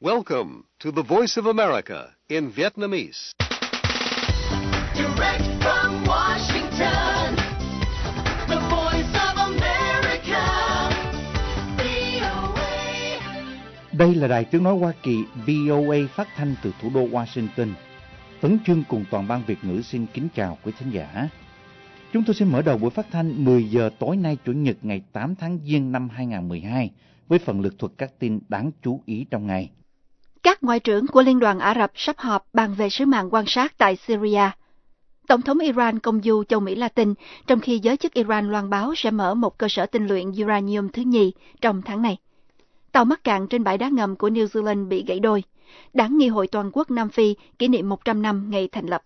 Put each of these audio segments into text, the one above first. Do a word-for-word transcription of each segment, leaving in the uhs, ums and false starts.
Welcome to the Voice of America in Vietnamese. Direct from Washington, the Voice of America, vê o a. Đây là Đài Tiếng Nói Hoa Kỳ vê o a phát thanh từ thủ đô Washington. Tấn Chương cùng toàn ban Việt ngữ xin kính chào quý thính giả. Chúng tôi xin mở đầu buổi phát thanh mười giờ tối nay Chủ nhật ngày tám tháng Giêng năm hai nghìn không trăm mười hai với phần lược thuật các tin đáng chú ý trong ngày. Các ngoại trưởng của Liên đoàn Ả Rập sắp họp bàn về sứ mạng quan sát tại Syria. Tổng thống Iran công du châu Mỹ Latin, trong khi giới chức Iran loan báo sẽ mở một cơ sở tinh luyện uranium thứ nhì trong tháng này. Tàu mắc cạn trên bãi đá ngầm của New Zealand bị gãy đôi. Đảng Nghị hội Toàn quốc Nam Phi kỷ niệm một trăm năm ngày thành lập.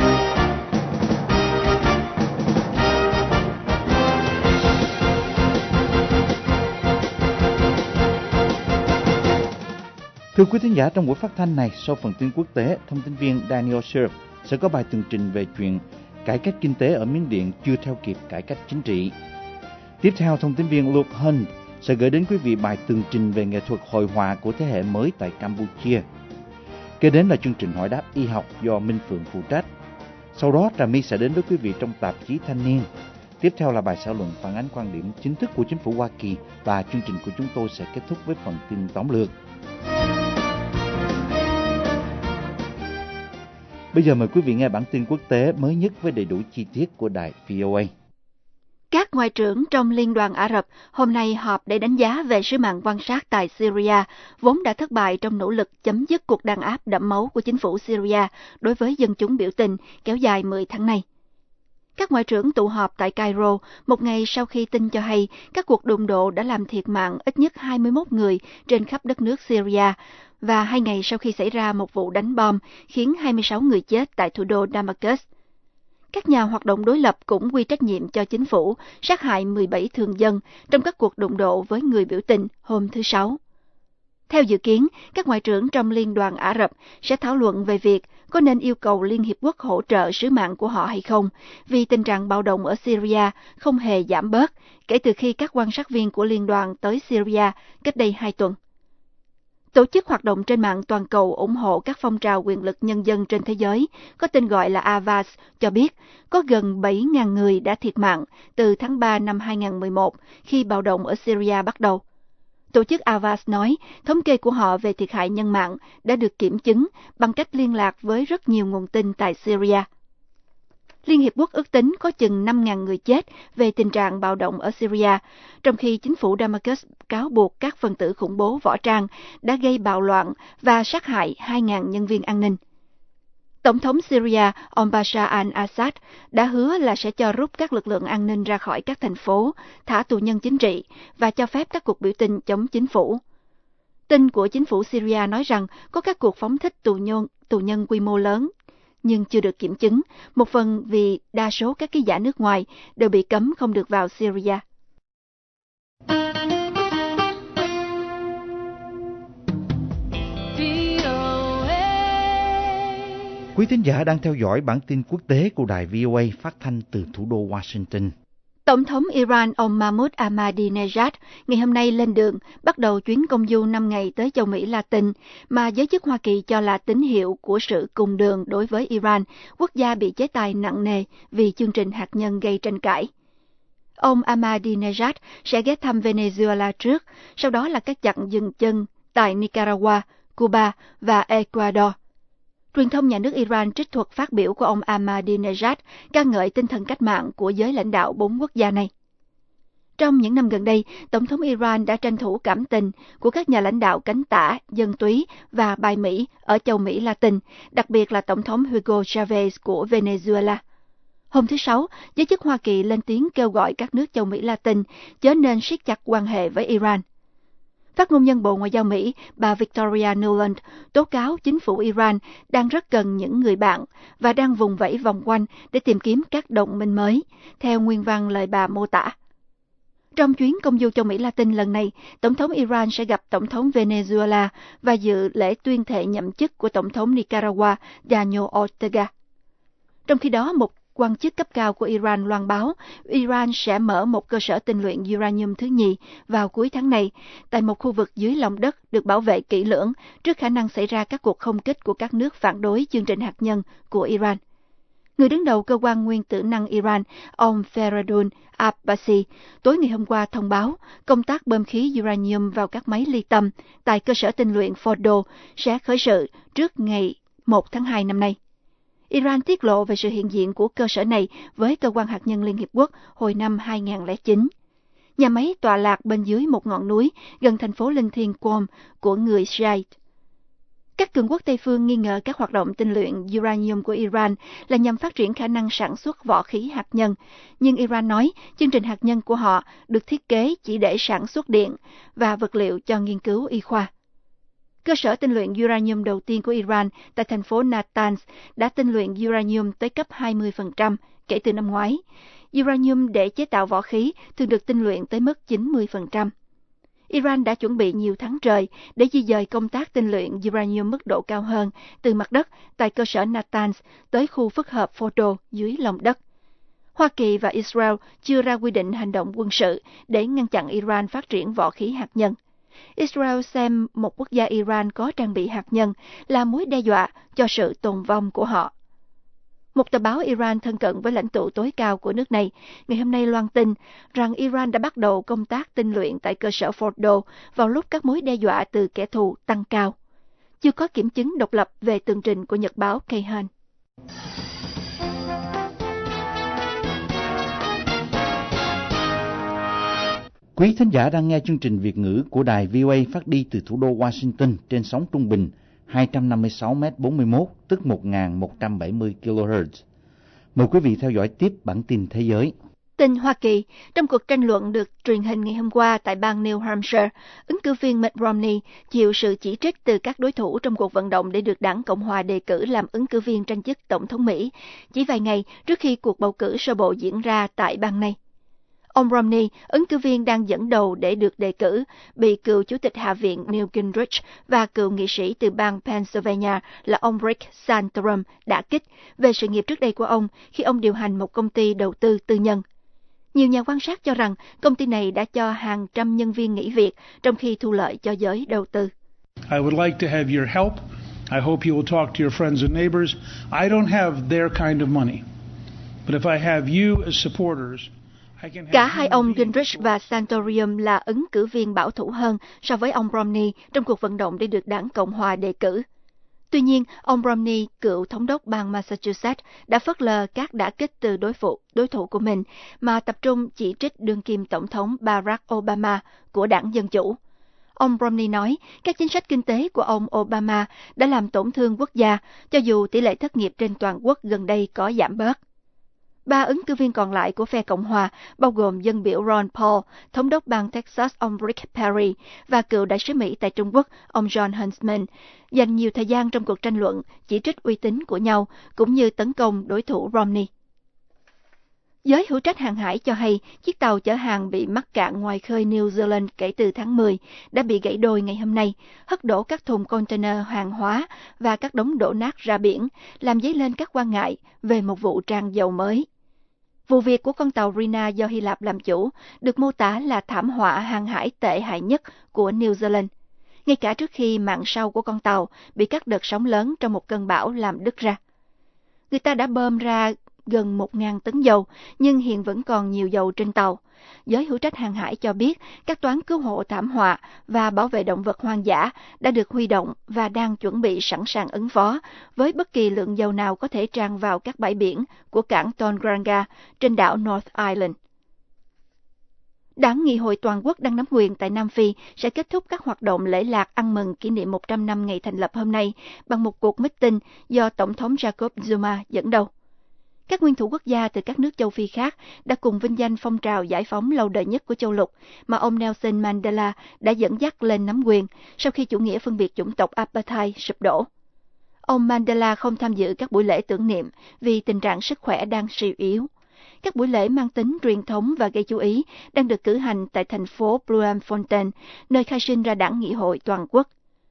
Thưa quý thính giả, trong buổi phát thanh này, sau phần tin quốc tế, thông tin viên Daniel Sherf sẽ có bài tường trình về chuyện cải cách kinh tế ở Miến Điện chưa theo kịp cải cách chính trị. Tiếp theo, thông tin viên Luke Hunt sẽ gửi đến quý vị bài tường trình về nghệ thuật hội họa của thế hệ mới tại Campuchia. Kế đến là chương trình hỏi đáp y học do Minh Phượng phụ trách. Sau đó, Trà My sẽ đến với quý vị trong tạp chí Thanh niên. Tiếp theo là bài xã luận phản ánh quan điểm chính thức của chính phủ Hoa Kỳ và chương trình của chúng tôi sẽ kết thúc với phần tin tóm lược. Bây giờ mời quý vị nghe bản tin quốc tế mới nhất với đầy đủ chi tiết của đài vê o a. Các ngoại trưởng trong Liên đoàn Ả Rập hôm nay họp để đánh giá về sứ mạng quan sát tại Syria, vốn đã thất bại trong nỗ lực chấm dứt cuộc đàn áp đẫm máu của chính phủ Syria đối với dân chúng biểu tình kéo dài mười tháng nay. Các ngoại trưởng tụ họp tại Cairo một ngày sau khi tin cho hay các cuộc đụng độ đã làm thiệt mạng ít nhất hai mươi mốt người trên khắp đất nước Syria, và hai ngày sau khi xảy ra một vụ đánh bom khiến hai mươi sáu người chết tại thủ đô Damascus. Các nhà hoạt động đối lập cũng quy trách nhiệm cho chính phủ sát hại mười bảy thường dân trong các cuộc đụng độ với người biểu tình hôm thứ Sáu. Theo dự kiến, các ngoại trưởng trong Liên đoàn Ả Rập sẽ thảo luận về việc có nên yêu cầu Liên Hiệp Quốc hỗ trợ sứ mạng của họ hay không, vì tình trạng bạo động ở Syria không hề giảm bớt kể từ khi các quan sát viên của liên đoàn tới Syria cách đây hai tuần. Tổ chức hoạt động trên mạng toàn cầu ủng hộ các phong trào quyền lực nhân dân trên thế giới, có tên gọi là Avaaz, cho biết có gần bảy nghìn người đã thiệt mạng từ tháng ba năm hai nghìn không trăm mười một khi bạo động ở Syria bắt đầu. Tổ chức Avaaz nói thống kê của họ về thiệt hại nhân mạng đã được kiểm chứng bằng cách liên lạc với rất nhiều nguồn tin tại Syria. Liên Hiệp Quốc ước tính có chừng năm nghìn người chết về tình trạng bạo động ở Syria, trong khi chính phủ Damascus cáo buộc các phần tử khủng bố võ trang đã gây bạo loạn và sát hại hai nghìn nhân viên an ninh. Tổng thống Syria, ông Bashar al-Assad, đã hứa là sẽ cho rút các lực lượng an ninh ra khỏi các thành phố, thả tù nhân chính trị và cho phép các cuộc biểu tình chống chính phủ. Tin của chính phủ Syria nói rằng có các cuộc phóng thích tù nhân, tù nhân quy mô lớn, nhưng chưa được kiểm chứng, một phần vì đa số các ký giả nước ngoài đều bị cấm không được vào Syria. Quý thính giả đang theo dõi bản tin quốc tế của đài vê o a phát thanh từ thủ đô Washington. Tổng thống Iran ông Mahmoud Ahmadinejad ngày hôm nay lên đường bắt đầu chuyến công du năm ngày tới châu Mỹ Latin mà giới chức Hoa Kỳ cho là tín hiệu của sự cùng đường đối với Iran, quốc gia bị chế tài nặng nề vì chương trình hạt nhân gây tranh cãi. Ông Ahmadinejad sẽ ghé thăm Venezuela trước, sau đó là các chặng dừng chân tại Nicaragua, Cuba và Ecuador. Truyền thông nhà nước Iran trích thuật phát biểu của ông Ahmadinejad ca ngợi tinh thần cách mạng của giới lãnh đạo bốn quốc gia này. Trong những năm gần đây, Tổng thống Iran đã tranh thủ cảm tình của các nhà lãnh đạo cánh tả, dân túy và bài Mỹ ở châu Mỹ Latin, đặc biệt là Tổng thống Hugo Chavez của Venezuela. Hôm thứ Sáu, giới chức Hoa Kỳ lên tiếng kêu gọi các nước châu Mỹ Latin chớ nên siết chặt quan hệ với Iran. Phát ngôn nhân Bộ Ngoại giao Mỹ, bà Victoria Nuland, tố cáo chính phủ Iran đang rất cần những người bạn và đang vùng vẫy vòng quanh để tìm kiếm các đồng minh mới, theo nguyên văn lời bà mô tả. Trong chuyến công du châu Mỹ Latin lần này, Tổng thống Iran sẽ gặp Tổng thống Venezuela và dự lễ tuyên thệ nhậm chức của Tổng thống Nicaragua Daniel Ortega. Trong khi đó, một quan chức cấp cao của Iran loan báo Iran sẽ mở một cơ sở tinh luyện uranium thứ nhì vào cuối tháng này tại một khu vực dưới lòng đất được bảo vệ kỹ lưỡng trước khả năng xảy ra các cuộc không kích của các nước phản đối chương trình hạt nhân của Iran. Người đứng đầu cơ quan nguyên tử năng Iran, ông Faridun Abbasi, tối ngày hôm qua thông báo công tác bơm khí uranium vào các máy ly tâm tại cơ sở tinh luyện Fordo sẽ khởi sự trước ngày một tháng hai năm nay. Iran tiết lộ về sự hiện diện của cơ sở này với cơ quan hạt nhân Liên Hiệp Quốc hồi năm hai nghìn không trăm lẻ chín. Nhà máy tọa lạc bên dưới một ngọn núi gần thành phố linh thiêng Qom của người Shiite. Các cường quốc Tây phương nghi ngờ các hoạt động tinh luyện uranium của Iran là nhằm phát triển khả năng sản xuất võ khí hạt nhân, nhưng Iran nói chương trình hạt nhân của họ được thiết kế chỉ để sản xuất điện và vật liệu cho nghiên cứu y khoa. Cơ sở tinh luyện uranium đầu tiên của Iran tại thành phố Natanz đã tinh luyện uranium tới cấp hai mươi phần trăm kể từ năm ngoái. Uranium để chế tạo võ khí thường được tinh luyện tới mức chín mươi phần trăm. Iran đã chuẩn bị nhiều tháng trời để di dời công tác tinh luyện uranium mức độ cao hơn từ mặt đất tại cơ sở Natanz tới khu phức hợp Fordo dưới lòng đất. Hoa Kỳ và Israel chưa ra quy định hành động quân sự để ngăn chặn Iran phát triển võ khí hạt nhân. Israel xem một quốc gia Iran có trang bị hạt nhân là mối đe dọa cho sự tồn vong của họ. Một tờ báo Iran thân cận với lãnh tụ tối cao của nước này ngày hôm nay loan tin rằng Iran đã bắt đầu công tác tinh luyện tại cơ sở Fordo vào lúc các mối đe dọa từ kẻ thù tăng cao. Chưa có kiểm chứng độc lập về tường trình của nhật báo Kayhan. Quý thính giả đang nghe chương trình Việt ngữ của đài vê o a phát đi từ thủ đô Washington trên sóng trung bình hai trăm năm mươi sáu mét bốn mươi mốt, tức một nghìn một trăm bảy mươi ki lô héc. Mời quý vị theo dõi tiếp bản tin thế giới. Tin Hoa Kỳ, trong cuộc tranh luận được truyền hình ngày hôm qua tại bang New Hampshire, ứng cử viên Mitt Romney chịu sự chỉ trích từ các đối thủ trong cuộc vận động để được đảng Cộng hòa đề cử làm ứng cử viên tranh chức Tổng thống Mỹ, chỉ vài ngày trước khi cuộc bầu cử sơ bộ diễn ra tại bang này. Ông Romney, ứng cử viên đang dẫn đầu để được đề cử, bị cựu Chủ tịch Hạ viện Newt Gingrich và cựu nghị sĩ từ bang Pennsylvania là ông Rick Santorum đả kích về sự nghiệp trước đây của ông khi ông điều hành một công ty đầu tư tư nhân. Nhiều nhà quan sát cho rằng công ty này đã cho hàng trăm nhân viên nghỉ việc trong khi thu lợi cho giới đầu tư. I would like to have your help. I hope you will talk to your friends and neighbors. I don't have their kind of money. But if I have you as supporters, cả hai ông Gingrich và Santorum là ứng cử viên bảo thủ hơn so với ông Romney trong cuộc vận động để được đảng Cộng hòa đề cử. Tuy nhiên, ông Romney, cựu thống đốc bang Massachusetts, đã phớt lờ các đả kích từ đối phụ, đối thủ của mình mà tập trung chỉ trích đương kim tổng thống Barack Obama của đảng Dân Chủ. Ông Romney nói các chính sách kinh tế của ông Obama đã làm tổn thương quốc gia, cho dù tỷ lệ thất nghiệp trên toàn quốc gần đây có giảm bớt. Ba ứng cử viên còn lại của phe Cộng hòa, bao gồm dân biểu Ron Paul, thống đốc bang Texas ông Rick Perry và cựu đại sứ Mỹ tại Trung Quốc ông John Huntsman, dành nhiều thời gian trong cuộc tranh luận chỉ trích uy tín của nhau cũng như tấn công đối thủ Romney. Giới hữu trách hàng hải cho hay chiếc tàu chở hàng bị mắc cạn ngoài khơi New Zealand kể từ tháng mười đã bị gãy đôi ngày hôm nay, hất đổ các thùng container hàng hóa và các đống đổ nát ra biển, làm dấy lên các quan ngại về một vụ tràn dầu mới. Vụ việc của con tàu Rina do Hy Lạp làm chủ được mô tả là thảm họa hàng hải tệ hại nhất của New Zealand, ngay cả trước khi mạn sau của con tàu bị các đợt sóng lớn trong một cơn bão làm đứt ra. Người ta đã bơm ra gần một nghìn tấn dầu, nhưng hiện vẫn còn nhiều dầu trên tàu. Giới hữu trách hàng hải cho biết các toán cứu hộ thảm họa và bảo vệ động vật hoang dã đã được huy động và đang chuẩn bị sẵn sàng ứng phó với bất kỳ lượng dầu nào có thể tràn vào các bãi biển của cảng Tongaranga trên đảo North Island. Đảng Nghị hội Toàn quốc đang nắm quyền tại Nam Phi sẽ kết thúc các hoạt động lễ lạc ăn mừng kỷ niệm một trăm năm ngày thành lập hôm nay bằng một cuộc meeting do Tổng thống Jacob Zuma dẫn đầu. Các nguyên thủ quốc gia từ các nước châu Phi khác đã cùng vinh danh phong trào giải phóng lâu đời nhất của châu lục mà ông Nelson Mandela đã dẫn dắt lên nắm quyền sau khi chủ nghĩa phân biệt chủng tộc apartheid sụp đổ. Ông Mandela không tham dự các buổi lễ tưởng niệm vì tình trạng sức khỏe đang suy yếu. Các buổi lễ mang tính truyền thống và gây chú ý đang được cử hành tại thành phố Bloemfontein, nơi khai sinh ra Đảng Nghị hội Toàn quốc.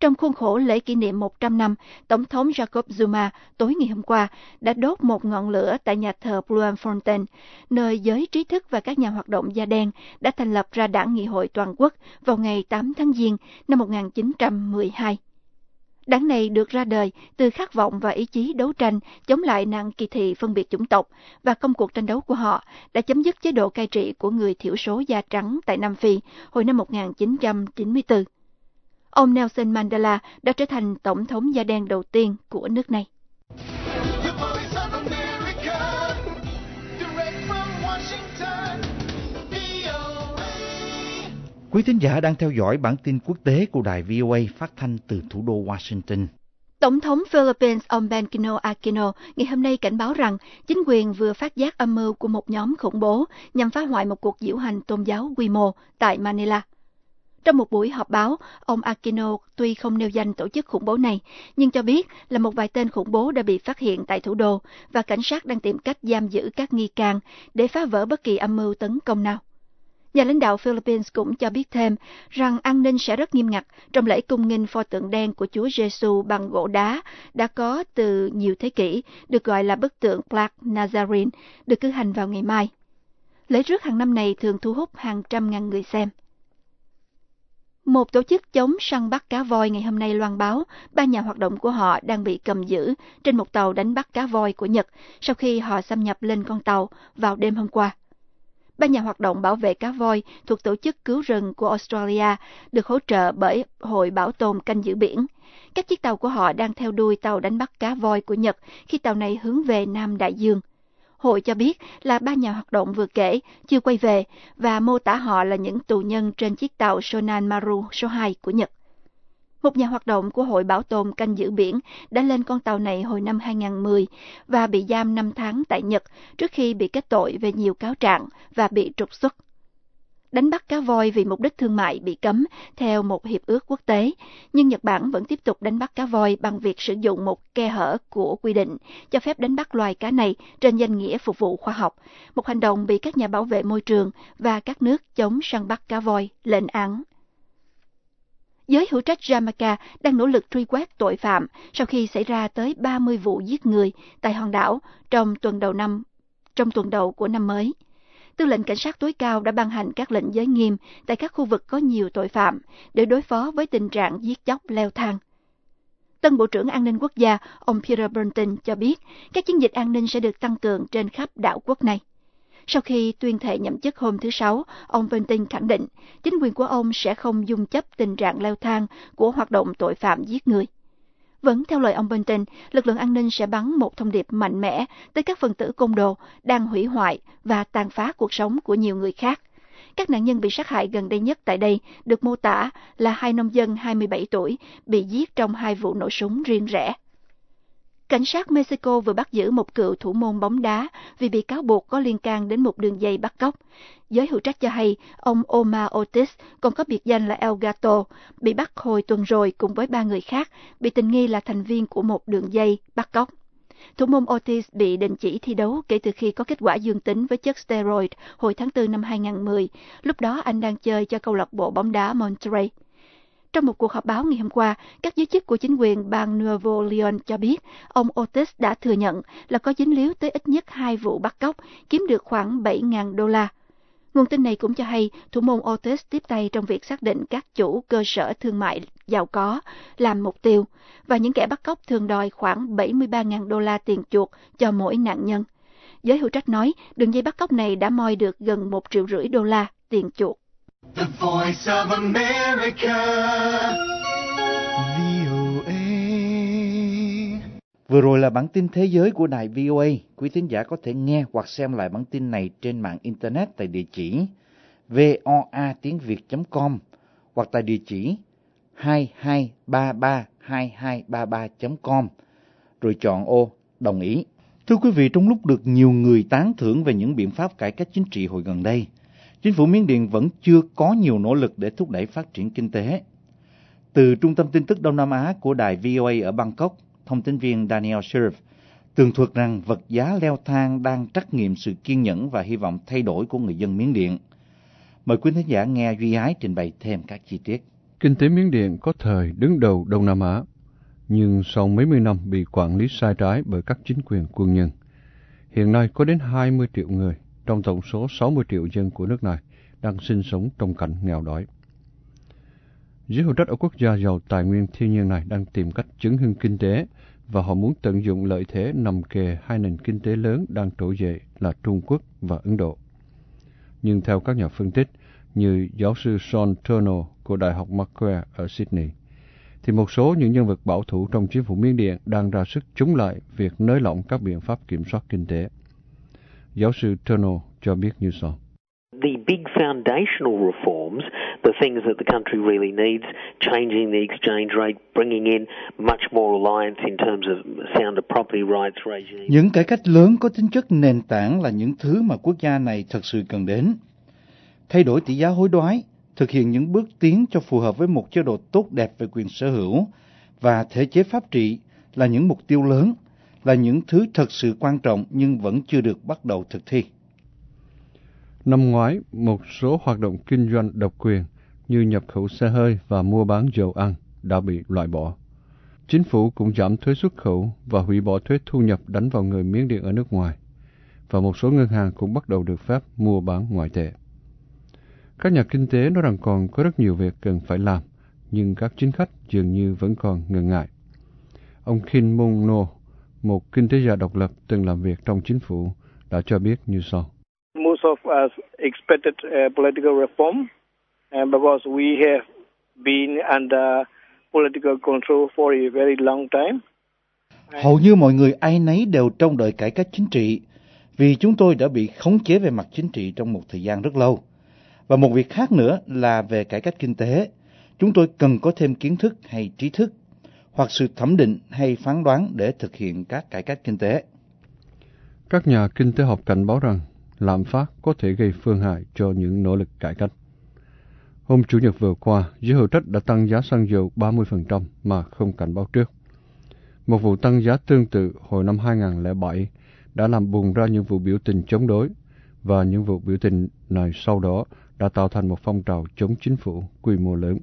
Trong khuôn khổ lễ kỷ niệm một trăm năm, Tổng thống Jacob Zuma tối ngày hôm qua đã đốt một ngọn lửa tại nhà thờ Bloemfontein, nơi giới trí thức và các nhà hoạt động da đen đã thành lập ra Đảng Nghị hội Toàn quốc vào ngày tám tháng Giêng năm một nghìn chín trăm mười hai. Đảng này được ra đời từ khát vọng và ý chí đấu tranh chống lại nạn kỳ thị phân biệt chủng tộc, và công cuộc tranh đấu của họ đã chấm dứt chế độ cai trị của người thiểu số da trắng tại Nam Phi hồi năm một nghìn chín trăm chín mươi tư. Ông Nelson Mandela đã trở thành tổng thống da đen đầu tiên của nước này. The Voice of America, direct from Washington, vê o a. Quý thính giả đang theo dõi bản tin quốc tế của đài vê o a phát thanh từ thủ đô Washington. Tổng thống Philippines ông Benigno Aquino ngày hôm nay cảnh báo rằng chính quyền vừa phát giác âm mưu của một nhóm khủng bố nhằm phá hoại một cuộc diễu hành tôn giáo quy mô tại Manila. Trong một buổi họp báo, ông Aquino tuy không nêu danh tổ chức khủng bố này, nhưng cho biết là một vài tên khủng bố đã bị phát hiện tại thủ đô và cảnh sát đang tìm cách giam giữ các nghi can để phá vỡ bất kỳ âm mưu tấn công nào. Nhà lãnh đạo Philippines cũng cho biết thêm rằng an ninh sẽ rất nghiêm ngặt trong lễ cung nghinh pho tượng đen của Chúa Giêsu bằng gỗ đá đã có từ nhiều thế kỷ, được gọi là bức tượng Black Nazarene, được cử hành vào ngày mai. Lễ rước hàng năm này thường thu hút hàng trăm ngàn người xem. Một tổ chức chống săn bắt cá voi ngày hôm nay loan báo ba nhà hoạt động của họ đang bị cầm giữ trên một tàu đánh bắt cá voi của Nhật sau khi họ xâm nhập lên con tàu vào đêm hôm qua. Ba nhà hoạt động bảo vệ cá voi thuộc tổ chức cứu rừng của Australia được hỗ trợ bởi Hội Bảo tồn Canh giữ biển. Các chiếc tàu của họ đang theo đuôi tàu đánh bắt cá voi của Nhật khi tàu này hướng về Nam Đại Dương. Hội cho biết là ba nhà hoạt động vừa kể chưa quay về và mô tả họ là những tù nhân trên chiếc tàu Shonan Maru số hai của Nhật. Một nhà hoạt động của Hội Bảo tồn Canh giữ biển đã lên con tàu này hồi năm hai nghìn không trăm mười và bị giam năm tháng tại Nhật trước khi bị kết tội về nhiều cáo trạng và bị trục xuất. Đánh bắt cá voi vì mục đích thương mại bị cấm theo một hiệp ước quốc tế, nhưng Nhật Bản vẫn tiếp tục đánh bắt cá voi bằng việc sử dụng một khe hở của quy định cho phép đánh bắt loài cá này trên danh nghĩa phục vụ khoa học, một hành động bị các nhà bảo vệ môi trường và các nước chống săn bắt cá voi lên án. Giới hữu trách Jamaica đang nỗ lực truy quét tội phạm sau khi xảy ra tới ba mươi vụ giết người tại hòn đảo trong tuần đầu năm, trong tuần đầu của năm mới. Tư lệnh cảnh sát tối cao đã ban hành các lệnh giới nghiêm tại các khu vực có nhiều tội phạm để đối phó với tình trạng giết chóc leo thang. Tân Bộ trưởng An ninh Quốc gia, ông Peter Brenton cho biết các chiến dịch an ninh sẽ được tăng cường trên khắp đảo quốc này. Sau khi tuyên thệ nhậm chức hôm thứ Sáu, ông Brenton khẳng định chính quyền của ông sẽ không dung chấp tình trạng leo thang của hoạt động tội phạm giết người. Vẫn theo lời ông Brenton, lực lượng an ninh sẽ bắn một thông điệp mạnh mẽ tới các phần tử côn đồ đang hủy hoại và tàn phá cuộc sống của nhiều người khác. Các nạn nhân bị sát hại gần đây nhất tại đây được mô tả là hai nông dân hai mươi bảy tuổi bị giết trong hai vụ nổ súng riêng rẽ. Cảnh sát Mexico vừa bắt giữ một cựu thủ môn bóng đá vì bị cáo buộc có liên can đến một đường dây bắt cóc. Giới hữu trách cho hay ông Omar Ortiz, còn có biệt danh là El Gato, bị bắt hồi tuần rồi cùng với ba người khác, bị tình nghi là thành viên của một đường dây bắt cóc. Thủ môn Ortiz bị đình chỉ thi đấu kể từ khi có kết quả dương tính với chất steroid hồi tháng tư năm hai nghìn không trăm mười. Lúc đó anh đang chơi cho câu lạc bộ bóng đá Monterrey. Trong một cuộc họp báo ngày hôm qua, các giới chức của chính quyền bang Nuevo León cho biết ông Ortiz đã thừa nhận là có dính líu tới ít nhất hai vụ bắt cóc, kiếm được khoảng bảy nghìn đô la. Nguồn tin này cũng cho hay thủ môn Ortiz tiếp tay trong việc xác định các chủ cơ sở thương mại giàu có làm mục tiêu, và những kẻ bắt cóc thường đòi khoảng bảy mươi ba nghìn đô la tiền chuộc cho mỗi nạn nhân. Giới hữu trách nói đường dây bắt cóc này đã moi được gần một triệu rưỡi đô la tiền chuộc. The Voice of America, vê o a. Vừa rồi là bản tin thế giới của đài vê o a. Quý thính giả có thể nghe hoặc xem lại bản tin này trên mạng Internet tại địa chỉ voa tiếng việt chấm com hoặc tại địa chỉ hai hai ba ba hai hai ba ba chấm com, rồi chọn ô đồng ý. Thưa quý vị, trong lúc được nhiều người tán thưởng về những biện pháp cải cách chính trị hồi gần đây, chính phủ Miến Điện vẫn chưa có nhiều nỗ lực để thúc đẩy phát triển kinh tế. Từ Trung tâm Tin tức Đông Nam Á của đài vê o a ở Bangkok, thông tin viên Daniel Sheriff tường thuật rằng vật giá leo thang đang trắc nghiệm sự kiên nhẫn và hy vọng thay đổi của người dân Miến Điện. Mời quý thính giả nghe Duy Ái trình bày thêm các chi tiết. Kinh tế Miến Điện có thời đứng đầu Đông Nam Á, nhưng sau mấy mươi năm bị quản lý sai trái bởi các chính quyền quân nhân. Hiện nay có đến hai mươi triệu người trong tổng số sáu mươi triệu dân của nước này đang sinh sống trong cảnh nghèo đói. Giới hữu trách ở quốc gia giàu tài nguyên thiên nhiên này đang tìm cách chấn hưng kinh tế và họ muốn tận dụng lợi thế nằm kề hai nền kinh tế lớn đang trỗi dậy là Trung Quốc và Ấn Độ. Nhưng theo các nhà phân tích như giáo sư Sean Turner của Đại học Macquarie ở Sydney, thì một số những nhân vật bảo thủ trong chính phủ Miến Điện đang ra sức chống lại việc nới lỏng các biện pháp kiểm soát kinh tế. Giáo sư Turner cho biết như sau. The big foundational reforms, the things that the country really needs, changing the exchange rate, bringing in much more reliance in terms of sound of property rights regime. Những cải cách lớn có tính chất nền tảng là những thứ mà quốc gia này thật sự cần đến. Thay đổi tỷ giá hối đoái, thực hiện những bước tiến cho phù hợp với một chế độ tốt đẹp về quyền sở hữu và thể chế pháp trị là những mục tiêu lớn, là những thứ thật sự quan trọng nhưng vẫn chưa được bắt đầu thực thi. Năm ngoái, một số hoạt động kinh doanh độc quyền như nhập khẩu xe hơi và mua bán dầu ăn đã bị loại bỏ. Chính phủ cũng giảm thuế xuất khẩu và hủy bỏ thuế thu nhập đánh vào người Miến Điện ở nước ngoài, và một số ngân hàng cũng bắt đầu được phép mua bán ngoại tệ. Các nhà kinh tế nói rằng còn có rất nhiều việc cần phải làm, nhưng các chính khách dường như vẫn còn ngần ngại. Ông Khin Moon No, một kinh tế gia độc lập từng làm việc trong chính phủ, đã cho biết như sau. Most of us expected uh, political reform uh, because we have been under political control for a very long time. Hầu như mọi người ai nấy đều trông đợi cải cách chính trị vì chúng tôi đã bị khống chế về mặt chính trị trong một thời gian rất lâu. Và một việc khác nữa là về cải cách kinh tế. Chúng tôi cần có thêm kiến thức hay trí thức, hoặc sự thẩm định hay phán đoán để thực hiện các cải cách kinh tế. Các nhà kinh tế học cảnh báo rằng lạm phát có thể gây phương hại cho những nỗ lực cải cách. Hôm Chủ nhật vừa qua, giới hữu trách đã tăng giá xăng dầu ba mươi phần trăm mà không cảnh báo trước. Một vụ tăng giá tương tự hồi năm hai không không bảy đã làm bùng ra những vụ biểu tình chống đối, và những vụ biểu tình này sau đó đã tạo thành một phong trào chống chính phủ quy mô lớn.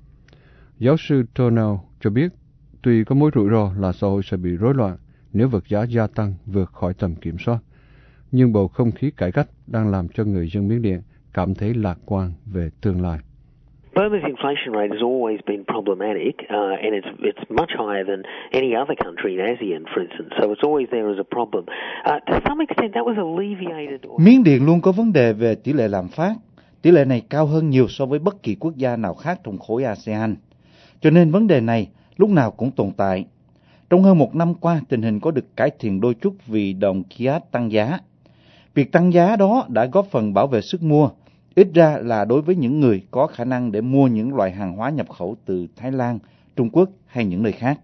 Giáo sư Turner cho biết, tuy có mối rủi ro là xã hội sẽ bị rối loạn nếu vật giá gia tăng vượt khỏi tầm kiểm soát, nhưng bầu không khí cải cách đang làm cho người dân Miến Điện cảm thấy lạc quan về tương lai. Burma's inflation rate has always been problematic, uh, and it's it's much higher than any other country in ASEAN, for instance. So it's always there as a problem. Uh, to some extent, that was alleviated. Miến Điện luôn có vấn đề về tỷ lệ lạm phát. Tỷ lệ này cao hơn nhiều so với bất kỳ quốc gia nào khác trong khối ASEAN. Cho nên vấn đề này lúc nào cũng tồn tại. Trong hơn một năm qua, tình hình có được cải thiện đôi chút vì đồng kyat tăng giá. Việc tăng giá đó đã góp phần bảo vệ sức mua, ít ra là đối với những người có khả năng để mua những loại hàng hóa nhập khẩu từ Thái Lan, Trung Quốc hay những nơi khác.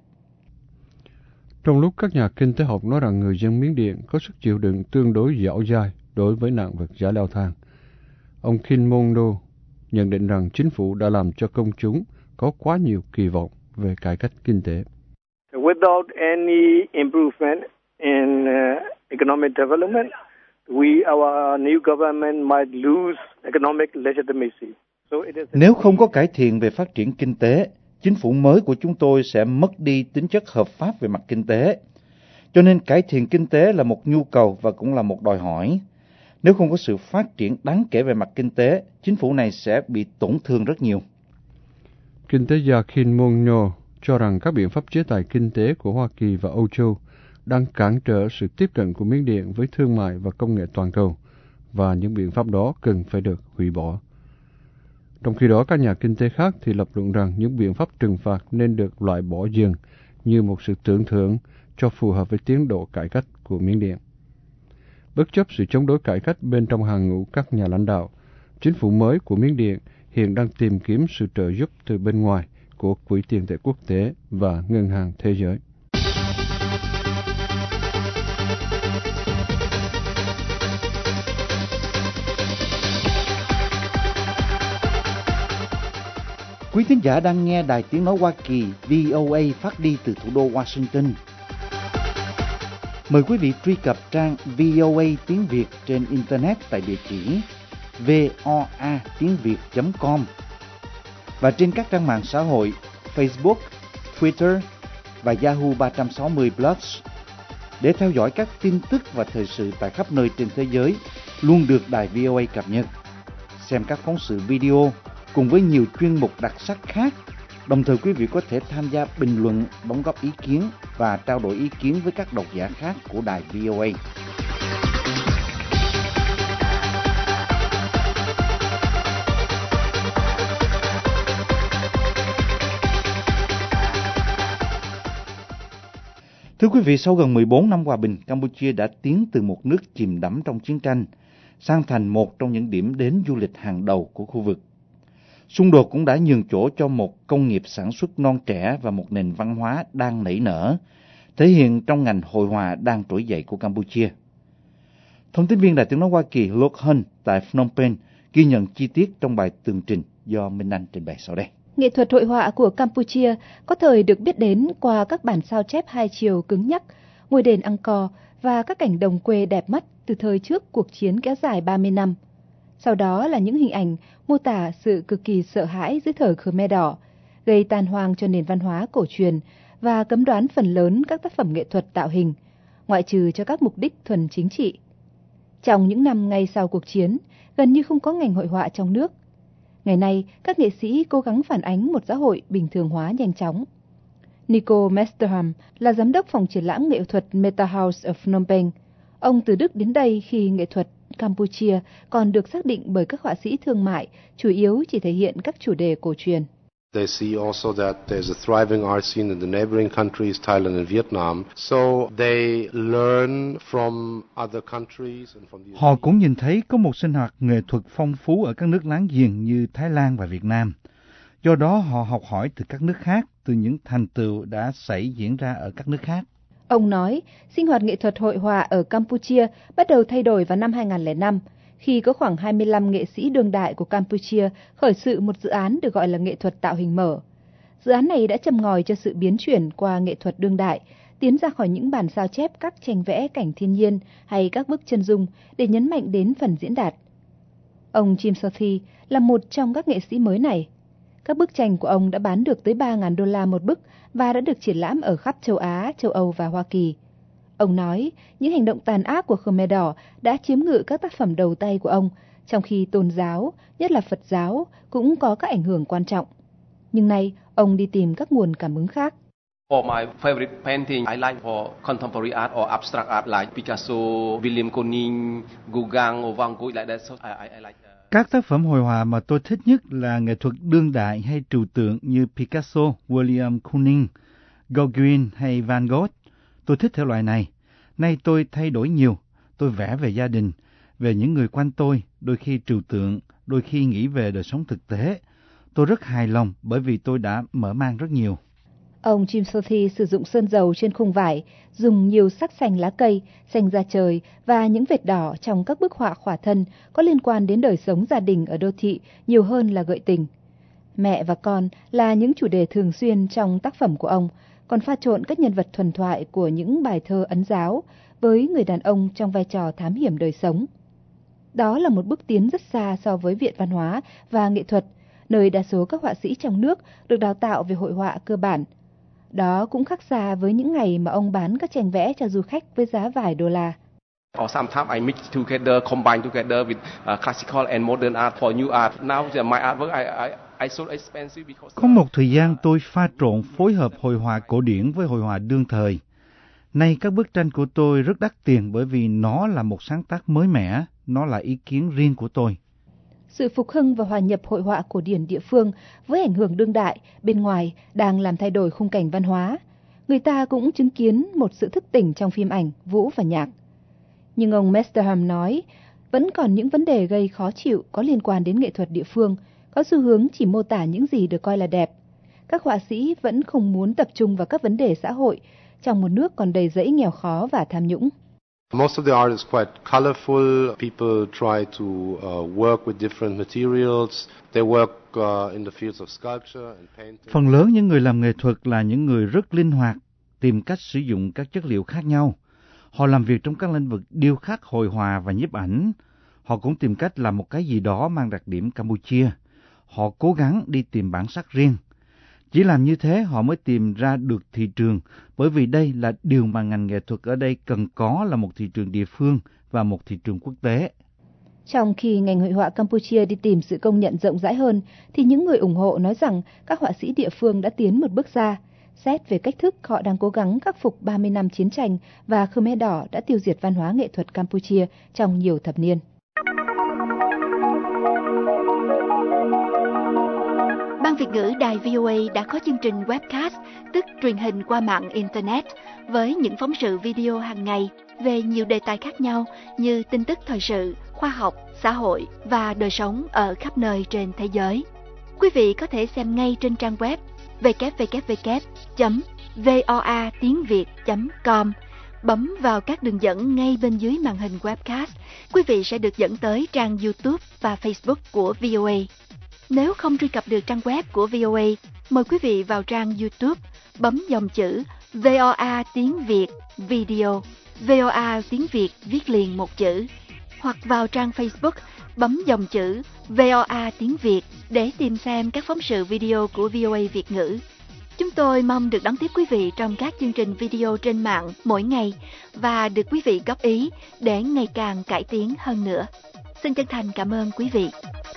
Trong lúc các nhà kinh tế học nói rằng người dân Miến Điện có sức chịu đựng tương đối dẻo dai đối với nạn vật giá leo thang, ông Khin Moon No nhận định rằng chính phủ đã làm cho công chúng có quá nhiều kỳ vọng về cải cách kinh tế. Without any improvement in uh, economic development, we, our new government might lose economic legitimacy. So it is... Nếu không có cải thiện về phát triển kinh tế, chính phủ mới của chúng tôi sẽ mất đi tính chất hợp pháp về mặt kinh tế. Cho nên cải thiện kinh tế là một nhu cầu và cũng là một đòi hỏi. Nếu không có sự phát triển đáng kể về mặt kinh tế, chính phủ này sẽ bị tổn thương rất nhiều. Kinh tế gia Khin Moon No cho rằng các biện pháp chế tài kinh tế của Hoa Kỳ và Âu Châu đang cản trở sự tiếp cận của Miến Điện với thương mại và công nghệ toàn cầu, và những biện pháp đó cần phải được hủy bỏ. Trong khi đó, các nhà kinh tế khác thì lập luận rằng những biện pháp trừng phạt nên được loại bỏ dần như một sự tưởng thưởng cho phù hợp với tiến độ cải cách của Miến Điện. Bất chấp sự chống đối cải cách bên trong hàng ngũ các nhà lãnh đạo, chính phủ mới của Miến Điện hiện đang tìm kiếm sự trợ giúp từ bên ngoài của Quỹ tiền tệ quốc tế và Ngân hàng Thế giới. Quý thính giả đang nghe Đài Tiếng Nói Hoa Kỳ V O A phát đi từ thủ đô Washington. Mời quý vị truy cập trang V O A tiếng Việt trên Internet tại địa chỉ voa tiếng việt chấm com. và trên các trang mạng xã hội Facebook, Twitter và Yahoo ba trăm sáu mươi Plus. Để theo dõi các tin tức và thời sự tại khắp nơi trên thế giới luôn được đài vê o a cập nhật. Xem các phóng sự video cùng với nhiều chuyên mục đặc sắc khác. Đồng thời quý vị có thể tham gia bình luận, đóng góp ý kiến và trao đổi ý kiến với các độc giả khác của đài vê o a. Thưa quý vị, sau gần mười bốn năm hòa bình, Campuchia đã tiến từ một nước chìm đắm trong chiến tranh sang thành một trong những điểm đến du lịch hàng đầu của khu vực. Xung đột cũng đã nhường chỗ cho một công nghiệp sản xuất non trẻ và một nền văn hóa đang nảy nở, thể hiện trong ngành hội họa đang trỗi dậy của Campuchia. Thông tin viên Đài Tiếng nói Hoa Kỳ Luke Hunt tại Phnom Penh ghi nhận chi tiết trong bài tường trình do Minh Anh trình bày sau đây. Nghệ thuật hội họa của Campuchia có thời được biết đến qua các bản sao chép hai chiều cứng nhắc, ngôi đền Angkor và các cảnh đồng quê đẹp mắt từ thời trước cuộc chiến kéo dài ba mươi năm. Sau đó là những hình ảnh mô tả sự cực kỳ sợ hãi dưới thời Khmer Đỏ, gây tàn hoang cho nền văn hóa cổ truyền và cấm đoán phần lớn các tác phẩm nghệ thuật tạo hình, ngoại trừ cho các mục đích thuần chính trị. Trong những năm ngay sau cuộc chiến, gần như không có ngành hội họa trong nước. Ngày nay, các nghệ sĩ cố gắng phản ánh một xã hội bình thường hóa nhanh chóng. Nico Mesterham là giám đốc phòng triển lãm nghệ thuật Meta House ở Phnom Penh. Ông từ Đức đến đây khi nghệ thuật Campuchia còn được xác định bởi các họa sĩ thương mại, chủ yếu chỉ thể hiện các chủ đề cổ truyền. They see also that there's a thriving art scene in the neighboring countries, Thailand and Vietnam. So they learn from other countries and from the... Họ cũng nhìn thấy có một sinh hoạt nghệ thuật phong phú ở các nước láng giềng như Thái Lan và Việt Nam. Do đó họ học hỏi từ các nước khác, từ những thành tựu đã xảy diễn ra ở các nước khác. Ông nói, sinh hoạt nghệ thuật hội họa ở Campuchia bắt đầu thay đổi vào năm hai không không năm, khi có khoảng hai mươi lăm nghệ sĩ đương đại của Campuchia khởi sự một dự án được gọi là nghệ thuật tạo hình mở. Dự án này đã châm ngòi cho sự biến chuyển qua nghệ thuật đương đại, tiến ra khỏi những bản sao chép các tranh vẽ cảnh thiên nhiên hay các bức chân dung để nhấn mạnh đến phần diễn đạt. Ông Jim Sothi là một trong các nghệ sĩ mới này. Các bức tranh của ông đã bán được tới ba nghìn đô la một bức và đã được triển lãm ở khắp châu Á, châu Âu và Hoa Kỳ. Ông nói, những hành động tàn ác của Khmer Đỏ đã chiếm ngự các tác phẩm đầu tay của ông, trong khi tôn giáo, nhất là Phật giáo, cũng có các ảnh hưởng quan trọng. Nhưng nay, ông đi tìm các nguồn cảm hứng khác. For my favorite painting, I like for contemporary art or abstract art like Picasso, William Koning, Gauguin or Van Gogh like that. So I, I, I like. Uh... Các tác phẩm hội họa mà tôi thích nhất là nghệ thuật đương đại hay trừu tượng như Picasso, William Koning, Gauguin hay Van Gogh. Tôi thích thể loại này. Nay tôi thay đổi nhiều. Tôi vẽ về gia đình, về những người quanh tôi, đôi khi trừu tượng, đôi khi nghĩ về đời sống thực tế. Tôi rất hài lòng bởi vì tôi đã mở mang rất nhiều. Ông Jim Sothi sử dụng sơn dầu trên khung vải, dùng nhiều sắc xanh lá cây, xanh da trời và những vệt đỏ trong các bức họa khỏa thân có liên quan đến đời sống gia đình ở đô thị nhiều hơn là gợi tình. Mẹ và con là những chủ đề thường xuyên trong tác phẩm của ông, còn pha trộn các nhân vật thuần thoại của những bài thơ Ấn giáo với người đàn ông trong vai trò thám hiểm đời sống. Đó là một bước tiến rất xa so với Viện Văn hóa và Nghệ thuật, nơi đa số các họa sĩ trong nước được đào tạo về hội họa cơ bản. Đó cũng khác xa với những ngày mà ông bán các tranh vẽ cho du khách với giá vài đô la. Or sometimes I mix together, combine together with uh, classical and modern art for new art. Now my artwork I I I so expensive because. Có một thời gian tôi pha trộn phối hợp hội họa cổ điển với hội họa đương thời. Nay các bức tranh của tôi rất đắt tiền bởi vì nó là một sáng tác mới mẻ, nó là ý kiến riêng của tôi. Sự phục hưng và hòa nhập hội họa cổ điển địa phương với ảnh hưởng đương đại bên ngoài đang làm thay đổi khung cảnh văn hóa. Người ta cũng chứng kiến một sự thức tỉnh trong phim ảnh, vũ và nhạc. Nhưng ông Mesterham nói, vẫn còn những vấn đề gây khó chịu có liên quan đến nghệ thuật địa phương, có xu hướng chỉ mô tả những gì được coi là đẹp. Các họa sĩ vẫn không muốn tập trung vào các vấn đề xã hội trong một nước còn đầy rẫy nghèo khó và tham nhũng. Most of the art is quite colorful. People try to uh, work with different materials. They work uh, in the fields of sculpture and painting. Phần lớn những người làm nghệ thuật là những người rất linh hoạt, tìm cách sử dụng các chất liệu khác nhau. Họ làm việc trong các lĩnh vực điêu khắc, hội họa và nhiếp ảnh. Họ cũng tìm cách làm một cái gì đó mang đặc điểm Campuchia. họ cố gắng đi tìm bản sắc riêng. Chỉ làm như thế họ mới tìm ra được thị trường, bởi vì đây là điều mà ngành nghệ thuật ở đây cần có, là một thị trường địa phương và một thị trường quốc tế. Trong khi ngành hội họa Campuchia đi tìm sự công nhận rộng rãi hơn, thì những người ủng hộ nói rằng các họa sĩ địa phương đã tiến một bước xa. Xét về cách thức họ đang cố gắng khắc phục ba mươi năm chiến tranh và Khmer Đỏ đã tiêu diệt văn hóa nghệ thuật Campuchia trong nhiều thập niên. Ban Việt ngữ Đài vê o a đã có chương trình webcast, tức truyền hình qua mạng Internet, với những phóng sự video hàng ngày về nhiều đề tài khác nhau như tin tức thời sự, khoa học, xã hội và đời sống ở khắp nơi trên thế giới. Quý vị có thể xem ngay trên trang web w w w chấm voa tiếng việt chấm com. Bấm vào các đường dẫn ngay bên dưới màn hình webcast, quý vị sẽ được dẫn tới trang YouTube và Facebook của vê o a. Nếu không truy cập được trang web của vê o a, mời quý vị vào trang YouTube, bấm dòng chữ vê o a tiếng Việt Video, vê o a tiếng Việt viết liền một chữ, hoặc vào trang Facebook, bấm dòng chữ vê o a tiếng Việt để tìm xem các phóng sự video của vê o a Việt ngữ. Chúng tôi mong được đón tiếp quý vị trong các chương trình video trên mạng mỗi ngày và được quý vị góp ý để ngày càng cải tiến hơn nữa. Xin chân thành cảm ơn quý vị.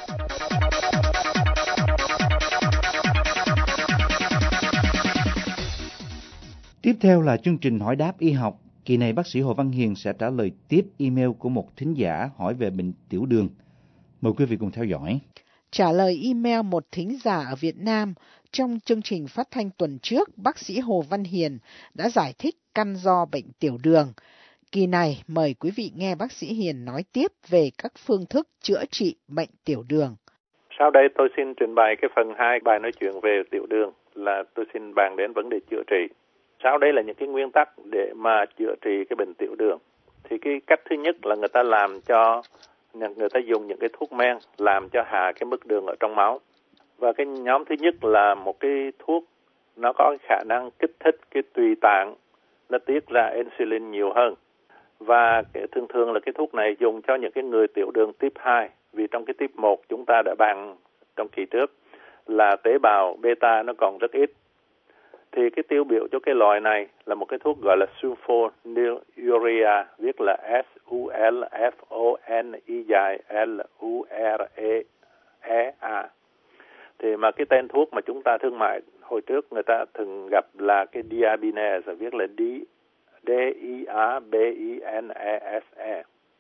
Tiếp theo là chương trình hỏi đáp y học. Kỳ này bác sĩ Hồ Văn Hiền sẽ trả lời tiếp email của một thính giả hỏi về bệnh tiểu đường. Mời quý vị cùng theo dõi. Trả lời email một thính giả ở Việt Nam, trong chương trình phát thanh tuần trước, bác sĩ Hồ Văn Hiền đã giải thích căn do bệnh tiểu đường. Kỳ này mời quý vị nghe bác sĩ Hiền nói tiếp về các phương thức chữa trị bệnh tiểu đường. Sau đây tôi xin trình bày cái phần hai bài nói chuyện về tiểu đường, là tôi xin bàn đến vấn đề chữa trị. Sau đây là những cái nguyên tắc để mà chữa trị cái bệnh tiểu đường. Thì cái cách thứ nhất là người ta làm cho, người ta dùng những cái thuốc men làm cho hạ cái mức đường ở trong máu. Và cái nhóm thứ nhất là một cái thuốc nó có khả năng kích thích cái tùy tạng, nó tiết ra insulin nhiều hơn. Và cái, thường thường là cái thuốc này dùng cho những cái người tiểu đường tiếp hai. Vì trong cái tiếp một chúng ta đã bàn trong kỳ trước là tế bào beta nó còn rất ít. Thì cái tiêu biểu cho cái loại này là một cái thuốc gọi là sulfonylurea, viết là S U L F O N I dài L U R E A. Thì mà cái tên thuốc mà chúng ta thương mại hồi trước người ta thường gặp là cái Diabinese, viết là D D I A B I N E S E.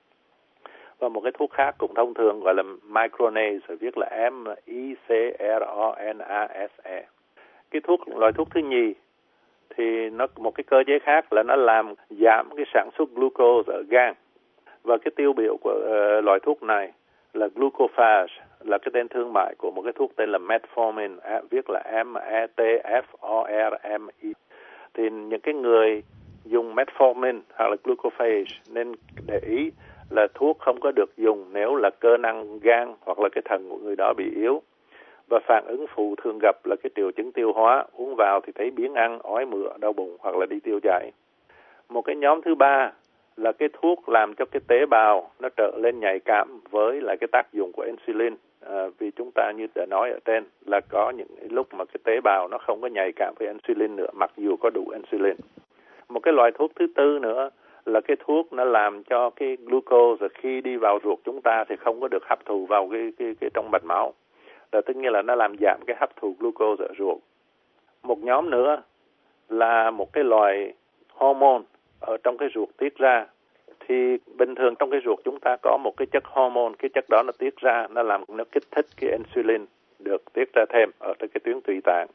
Và một cái thuốc khác cũng thông thường gọi là Micronase, viết là M I C R O N A S E. Cái thuốc loại thuốc thứ nhì thì nó một cái cơ chế khác là nó làm giảm cái sản xuất glucose ở gan. Và cái tiêu biểu của uh, loại thuốc này là glucophage, là cái tên thương mại của một cái thuốc tên là metformin, à, viết là M E T F O R M I. Thì những cái người dùng metformin hoặc là glucophage nên để ý là thuốc không có được dùng nếu là cơ năng gan hoặc là cái thận của người đó bị yếu. Và phản ứng phụ thường gặp là cái triệu chứng tiêu hóa, uống vào thì thấy biếng ăn, ói mửa, đau bụng hoặc là đi tiêu chảy. Một cái nhóm thứ ba là cái thuốc làm cho cái tế bào nó trở lên nhạy cảm với lại cái tác dụng của insulin. À, vì chúng ta như đã nói ở trên là có những lúc mà cái tế bào nó không có nhạy cảm với insulin nữa, mặc dù có đủ insulin. Một cái loại thuốc thứ tư nữa là cái thuốc nó làm cho cái glucose khi đi vào ruột chúng ta thì không có được hấp thụ vào cái, cái, cái trong mạch máu. Là tức nghĩa là nó làm giảm cái hấp thụ glucose ở ruột. Một nhóm nữa là một cái loại hormone ở trong cái ruột tiết ra. Thì bình thường trong cái ruột chúng ta có một cái chất hormone, cái chất đó nó tiết ra, nó làm nó kích thích cái insulin được tiết ra thêm ở trên cái tuyến tùy tạng.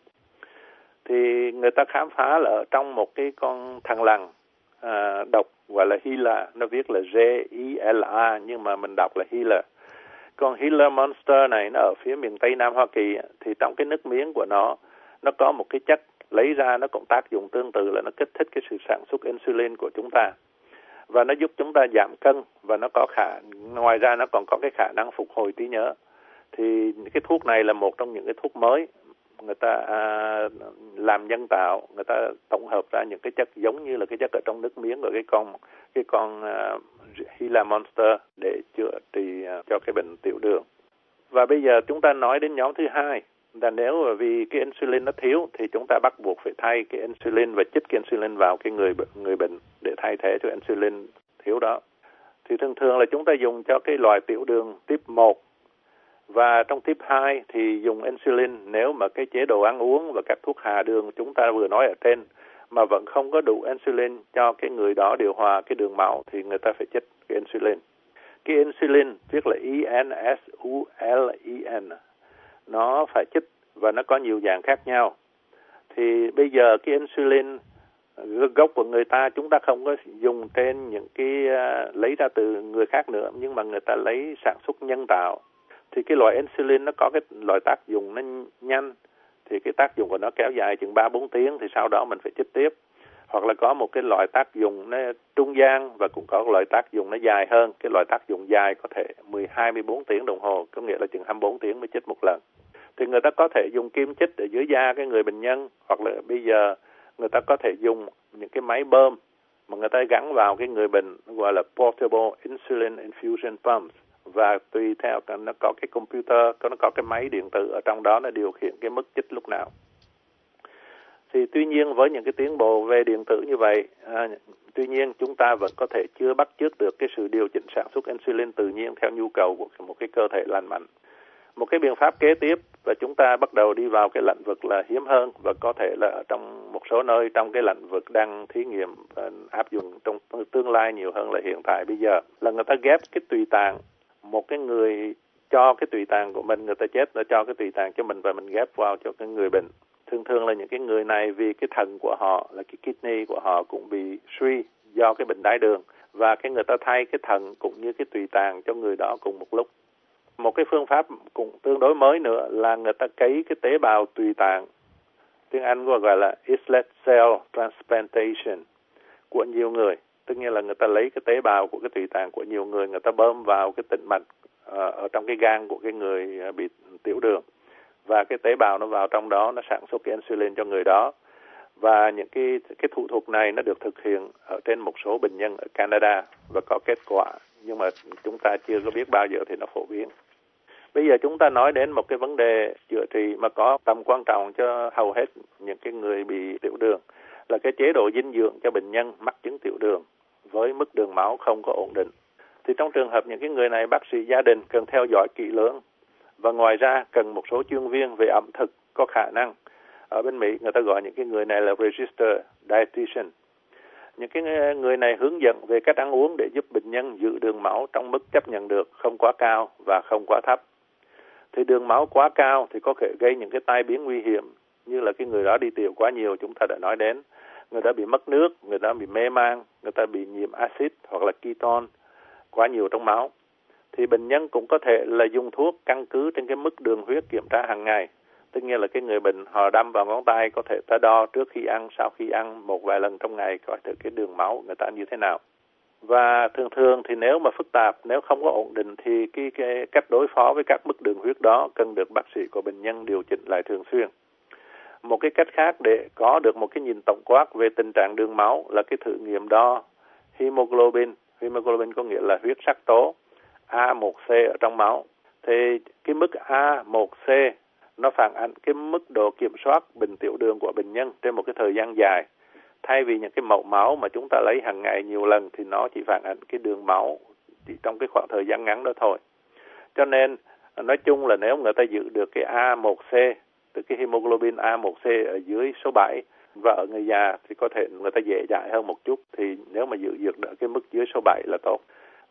Thì người ta khám phá là ở trong một cái con thằn lằn à, độc gọi là Gila, nó viết là G I L A nhưng mà mình đọc là Gila. Con Gila monster này nó ở phía miền Tây Nam Hoa Kỳ, thì trong cái nước miếng của nó, nó có một cái chất lấy ra nó cũng tác dụng tương tự là nó kích thích cái sự sản xuất insulin của chúng ta. Và nó giúp chúng ta giảm cân và nó có khả ngoài ra nó còn có cái khả năng phục hồi trí nhớ. Thì cái thuốc này là một trong những cái thuốc mới người ta à, làm nhân tạo, người ta tổng hợp ra những cái chất giống như là cái chất ở trong nước miếng của cái con cái con uh, Gila monster để chữa trị uh, cho cái bệnh tiểu đường. Và bây giờ chúng ta nói đến nhóm thứ hai, là nếu vì cái insulin nó thiếu thì chúng ta bắt buộc phải thay cái insulin và chích cái insulin vào cái người người bệnh để thay thế cho insulin thiếu đó. Thì thường thường là chúng ta dùng cho cái loại tiểu đường tiếp một, và trong tiếp hai thì dùng insulin nếu mà cái chế độ ăn uống và các thuốc hạ đường chúng ta vừa nói ở trên mà vẫn không có đủ insulin cho cái người đó điều hòa cái đường máu thì người ta phải chích cái insulin. Cái insulin viết là I N S U L I N, nó phải chích và nó có nhiều dạng khác nhau. Thì bây giờ cái insulin gốc của người ta chúng ta không có dùng trên những cái uh, lấy ra từ người khác nữa, nhưng mà người ta lấy sản xuất nhân tạo. Thì cái loại insulin nó có cái loại tác dụng nó nhanh, thì cái tác dụng của nó kéo dài chừng ba bốn tiếng, thì sau đó mình phải chích tiếp. Hoặc là có một cái loại tác dụng nó trung gian và cũng có loại tác dụng nó dài hơn. Cái loại tác dụng dài có thể mười hai đến mười bốn tiếng đồng hồ, có nghĩa là chừng hai mươi bốn tiếng mới chích một lần. Thì người ta có thể dùng kim chích ở dưới da cái người bệnh nhân, hoặc là bây giờ người ta có thể dùng những cái máy bơm mà người ta gắn vào cái người bệnh, gọi là portable insulin infusion pumps. Và tùy theo nó có cái computer, nó có cái máy điện tử ở trong đó nó điều khiển cái mức chích lúc nào. Thì tuy nhiên với những cái tiến bộ về điện tử như vậy, à, tuy nhiên chúng ta vẫn có thể chưa bắt chước được cái sự điều chỉnh sản xuất insulin tự nhiên theo nhu cầu của một cái cơ thể lành mạnh. Một cái biện pháp kế tiếp, và chúng ta bắt đầu đi vào cái lĩnh vực là hiếm hơn và có thể là ở trong một số nơi trong cái lĩnh vực đang thí nghiệm và áp dụng trong tương lai nhiều hơn là hiện tại bây giờ, là người ta ghép cái tùy tạng. Một cái người cho cái tùy tạng của mình, người ta chết nó cho cái tùy tạng cho mình và mình ghép vào cho cái người bệnh. Thường thường là những cái người này vì cái thận của họ, là cái kidney của họ cũng bị suy do cái bệnh đái đường, và cái người ta thay cái thận cũng như cái tùy tạng cho người đó cùng một lúc. Một cái phương pháp cũng tương đối mới nữa là người ta cấy cái tế bào tùy tạng, tiếng Anh gọi là islet cell transplantation, của nhiều người. Tức nghĩa là người ta lấy cái tế bào của cái tùy tạng của nhiều người, người ta bơm vào cái tĩnh mạch uh, ở trong cái gan của cái người uh, bị tiểu đường, và cái tế bào nó vào trong đó, nó sản xuất cái insulin cho người đó. Và những cái cái thủ thuật này nó được thực hiện ở trên một số bệnh nhân ở Canada và có kết quả, nhưng mà chúng ta chưa có biết bao giờ thì nó phổ biến. Bây giờ chúng ta nói đến một cái vấn đề chữa trị mà có tầm quan trọng cho hầu hết những cái người bị tiểu đường, là cái chế độ dinh dưỡng cho bệnh nhân mắc chứng tiểu đường với mức đường máu không có ổn định. Thì trong trường hợp những cái người này, bác sĩ gia đình cần theo dõi kỹ lưỡng, và ngoài ra cần một số chuyên viên về ẩm thực có khả năng. Ở bên Mỹ người ta gọi những cái người này là registered dietitian. Những cái người này hướng dẫn về cách ăn uống để giúp bệnh nhân giữ đường máu trong mức chấp nhận được, không quá cao và không quá thấp. Thì đường máu quá cao thì có thể gây những cái tai biến nguy hiểm, như là cái người đó đi tiểu quá nhiều, chúng ta đã nói đến. Người ta bị mất nước, người ta bị mê man, người ta bị nhiễm axit hoặc là ketone quá nhiều trong máu. Thì bệnh nhân cũng có thể là dùng thuốc căn cứ trên cái mức đường huyết kiểm tra hàng ngày. Tức nghĩa là cái người bệnh họ đâm vào ngón tay, có thể ta đo trước khi ăn, sau khi ăn một vài lần trong ngày, coi thử cái đường máu người ta như thế nào. Và thường thường thì nếu mà phức tạp, nếu không có ổn định thì cái, cái cách đối phó với các mức đường huyết đó cần được bác sĩ của bệnh nhân điều chỉnh lại thường xuyên. Một cái cách khác để có được một cái nhìn tổng quát về tình trạng đường máu là cái thử nghiệm đo hemoglobin. Hemoglobin có nghĩa là huyết sắc tố A một C ở trong máu. Thì cái mức A một C nó phản ánh cái mức độ kiểm soát bệnh tiểu đường của bệnh nhân trên một cái thời gian dài. Thay vì những cái mẫu máu mà chúng ta lấy hàng ngày nhiều lần thì nó chỉ phản ánh cái đường máu chỉ trong cái khoảng thời gian ngắn đó thôi. Cho nên nói chung là nếu người ta giữ được cái A một C, từ cái hemoglobin A một C ở dưới số bảy, và ở người già thì có thể người ta dễ dãi hơn một chút, thì nếu mà giữ được cái mức dưới số bảy là tốt.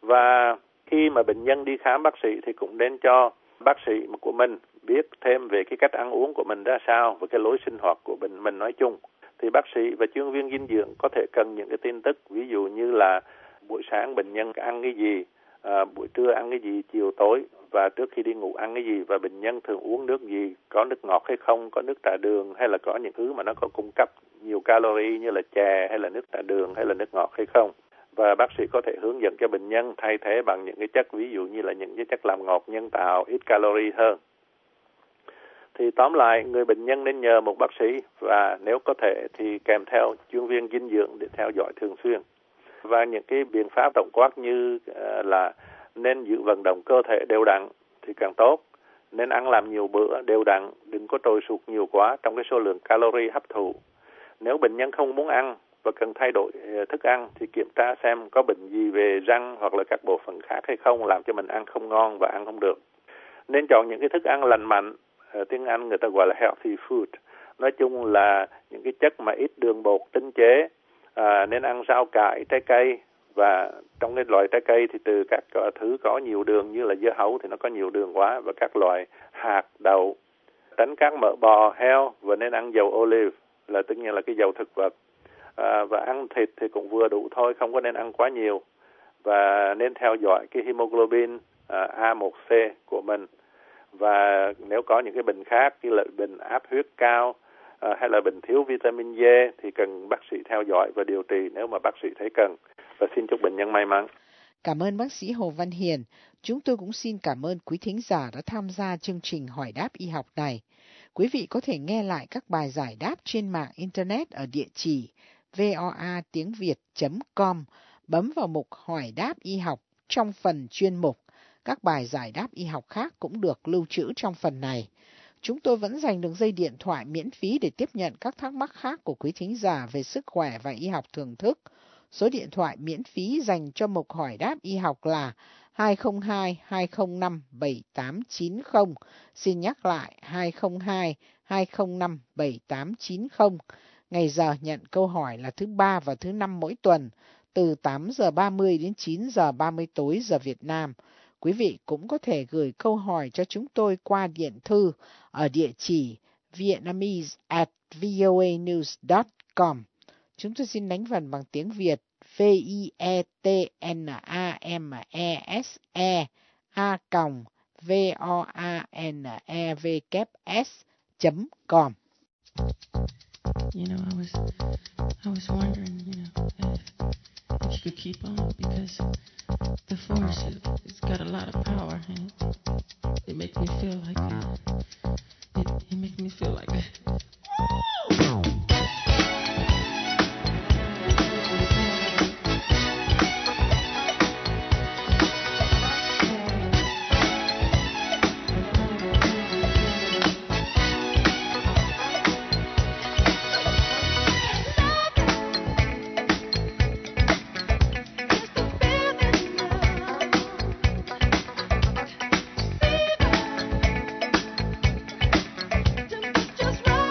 Và khi mà bệnh nhân đi khám bác sĩ thì cũng nên cho bác sĩ của mình biết thêm về cái cách ăn uống của mình ra sao và cái lối sinh hoạt của bệnh mình nói chung. Thì bác sĩ và chuyên viên dinh dưỡng có thể cần những cái tin tức, ví dụ như là buổi sáng bệnh nhân ăn cái gì, à, buổi trưa ăn cái gì, chiều tối và trước khi đi ngủ ăn cái gì, và bệnh nhân thường uống nước gì, có nước ngọt hay không, có nước trà đường hay là có những thứ mà nó có cung cấp nhiều calorie như là chè hay là nước trà đường hay là nước ngọt hay không. Và bác sĩ có thể hướng dẫn cho bệnh nhân thay thế bằng những cái chất, ví dụ như là những cái chất làm ngọt nhân tạo, ít calorie hơn. Thì tóm lại, người bệnh nhân nên nhờ một bác sĩ, và nếu có thể thì kèm theo chuyên viên dinh dưỡng để theo dõi thường xuyên. Và những cái biện pháp tổng quát như uh, là nên giữ vận động cơ thể đều đặn thì càng tốt. nên ăn làm nhiều bữa đều đặn, đừng có trồi sụt nhiều quá trong cái số lượng calorie hấp thụ. Nếu bệnh nhân không muốn ăn và cần thay đổi thức ăn thì kiểm tra xem có bệnh gì về răng hoặc là các bộ phận khác hay không làm cho mình ăn không ngon và ăn không được. Nên chọn những cái thức ăn lành mạnh, ở tiếng Anh người ta gọi là healthy food. Nói chung là những cái chất mà ít đường bột tinh chế, à, nên ăn rau cải, trái cây, và trong cái loại trái cây thì từ các thứ có nhiều đường như là dưa hấu thì nó có nhiều đường quá, và các loại hạt, đậu. Tránh các mỡ bò, heo và nên ăn dầu olive là tất nhiên là cái dầu thực vật. À, và ăn thịt thì cũng vừa đủ thôi, không có nên ăn quá nhiều. Và nên theo dõi cái hemoglobin à, A một C của mình. Và nếu có những cái bệnh khác như là bệnh áp huyết cao à, hay là bệnh thiếu vitamin D thì cần bác sĩ theo dõi và điều trị nếu mà bác sĩ thấy cần. Và xin chúc bệnh nhân may mắn. Cảm ơn bác sĩ Hồ Văn Hiền. Chúng tôi cũng xin cảm ơn quý thính giả đã tham gia chương trình Hỏi đáp y học này. Quý vị có thể nghe lại các bài giải đáp trên mạng Internet ở địa chỉ voa tiếng việt chấm com, bấm vào mục Hỏi đáp y học trong phần chuyên mục. Các bài giải đáp y học khác cũng được lưu trữ trong phần này. Chúng tôi vẫn dành đường dây điện thoại miễn phí để tiếp nhận các thắc mắc khác của quý thính giả về sức khỏe và y học thường thức. Số điện thoại miễn phí dành cho mục Hỏi đáp y học là hai không hai hai không năm bảy tám chín không. Xin nhắc lại hai không hai hai không năm bảy tám chín không. Ngày giờ nhận câu hỏi là thứ ba và thứ năm mỗi tuần, từ tám giờ ba mươi đến chín giờ ba mươi tối giờ Việt Nam. Quý vị cũng có thể gửi câu hỏi cho chúng tôi qua điện thư ở địa chỉ vietnamese at voanews dot com. Chúng tôi xin đánh vần bằng tiếng Việt v i e t n a m e s e a v o a n e v s chấm com. You know, I was, I was wondering, you know, if, if you could keep on, because the force, it, it's got a lot of power, and it, it makes me feel like, it, it makes me feel like, Just right.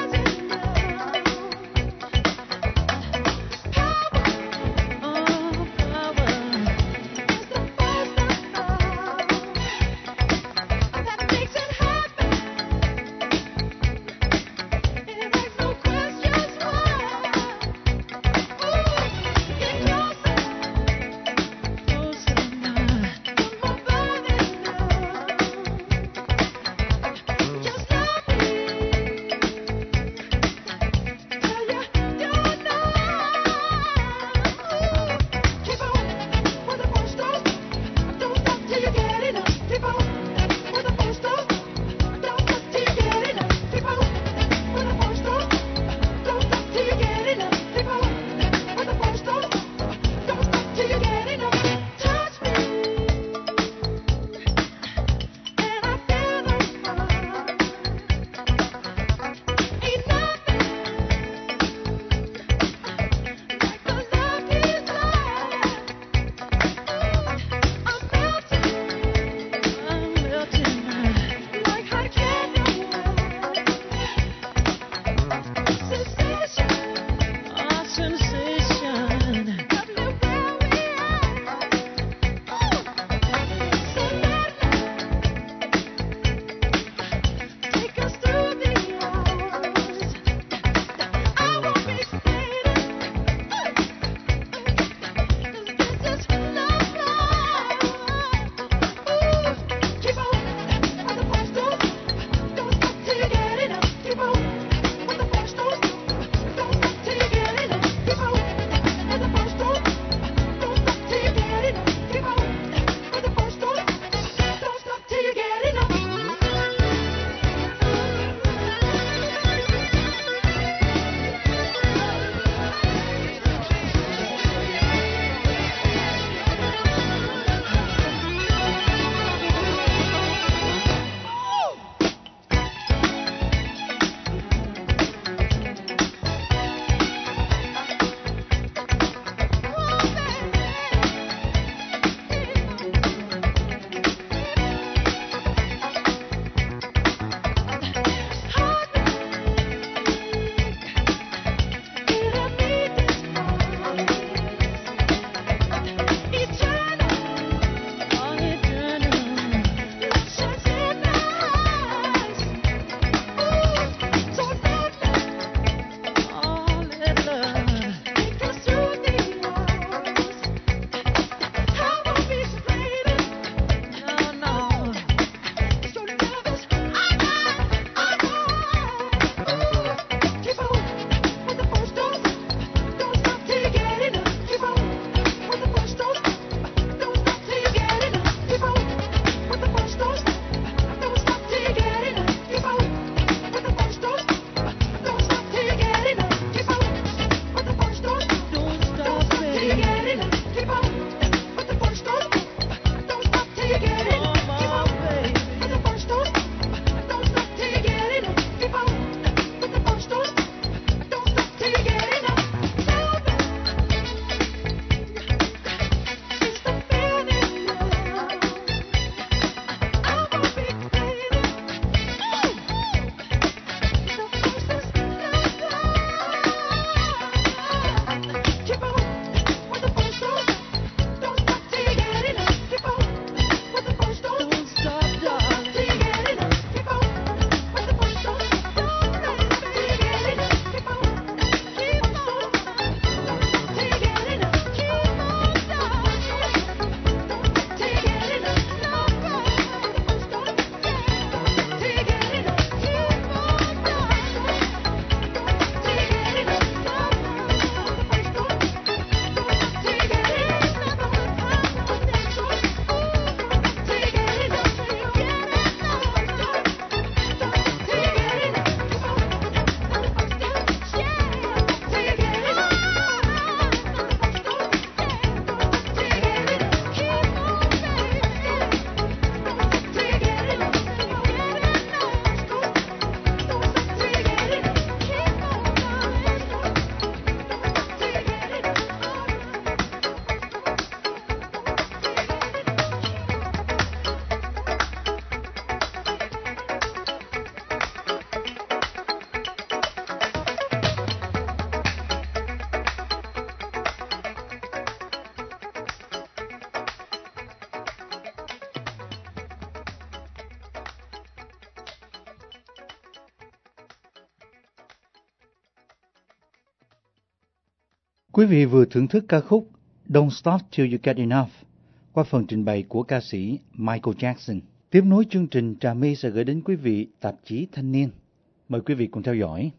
Quý vị vừa thưởng thức ca khúc Don't Stop Till You Get Enough qua phần trình bày của ca sĩ Michael Jackson. Tiếp nối chương trình, Trà My sẽ gửi đến quý vị tạp chí Thanh niên. Mời quý vị cùng theo dõi.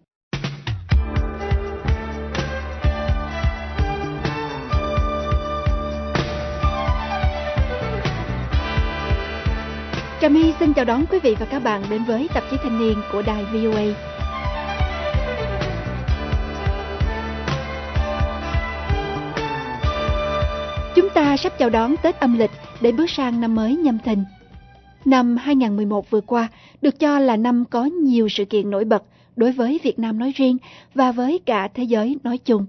Trà My xin chào đón quý vị và các bạn đến với tạp chí Thanh niên của đài vê o a. Chúng ta sắp chào đón Tết âm lịch để bước sang năm mới Nhâm Thìn. Năm hai không một một vừa qua được cho là năm có nhiều sự kiện nổi bật đối với Việt Nam nói riêng và với cả thế giới nói chung.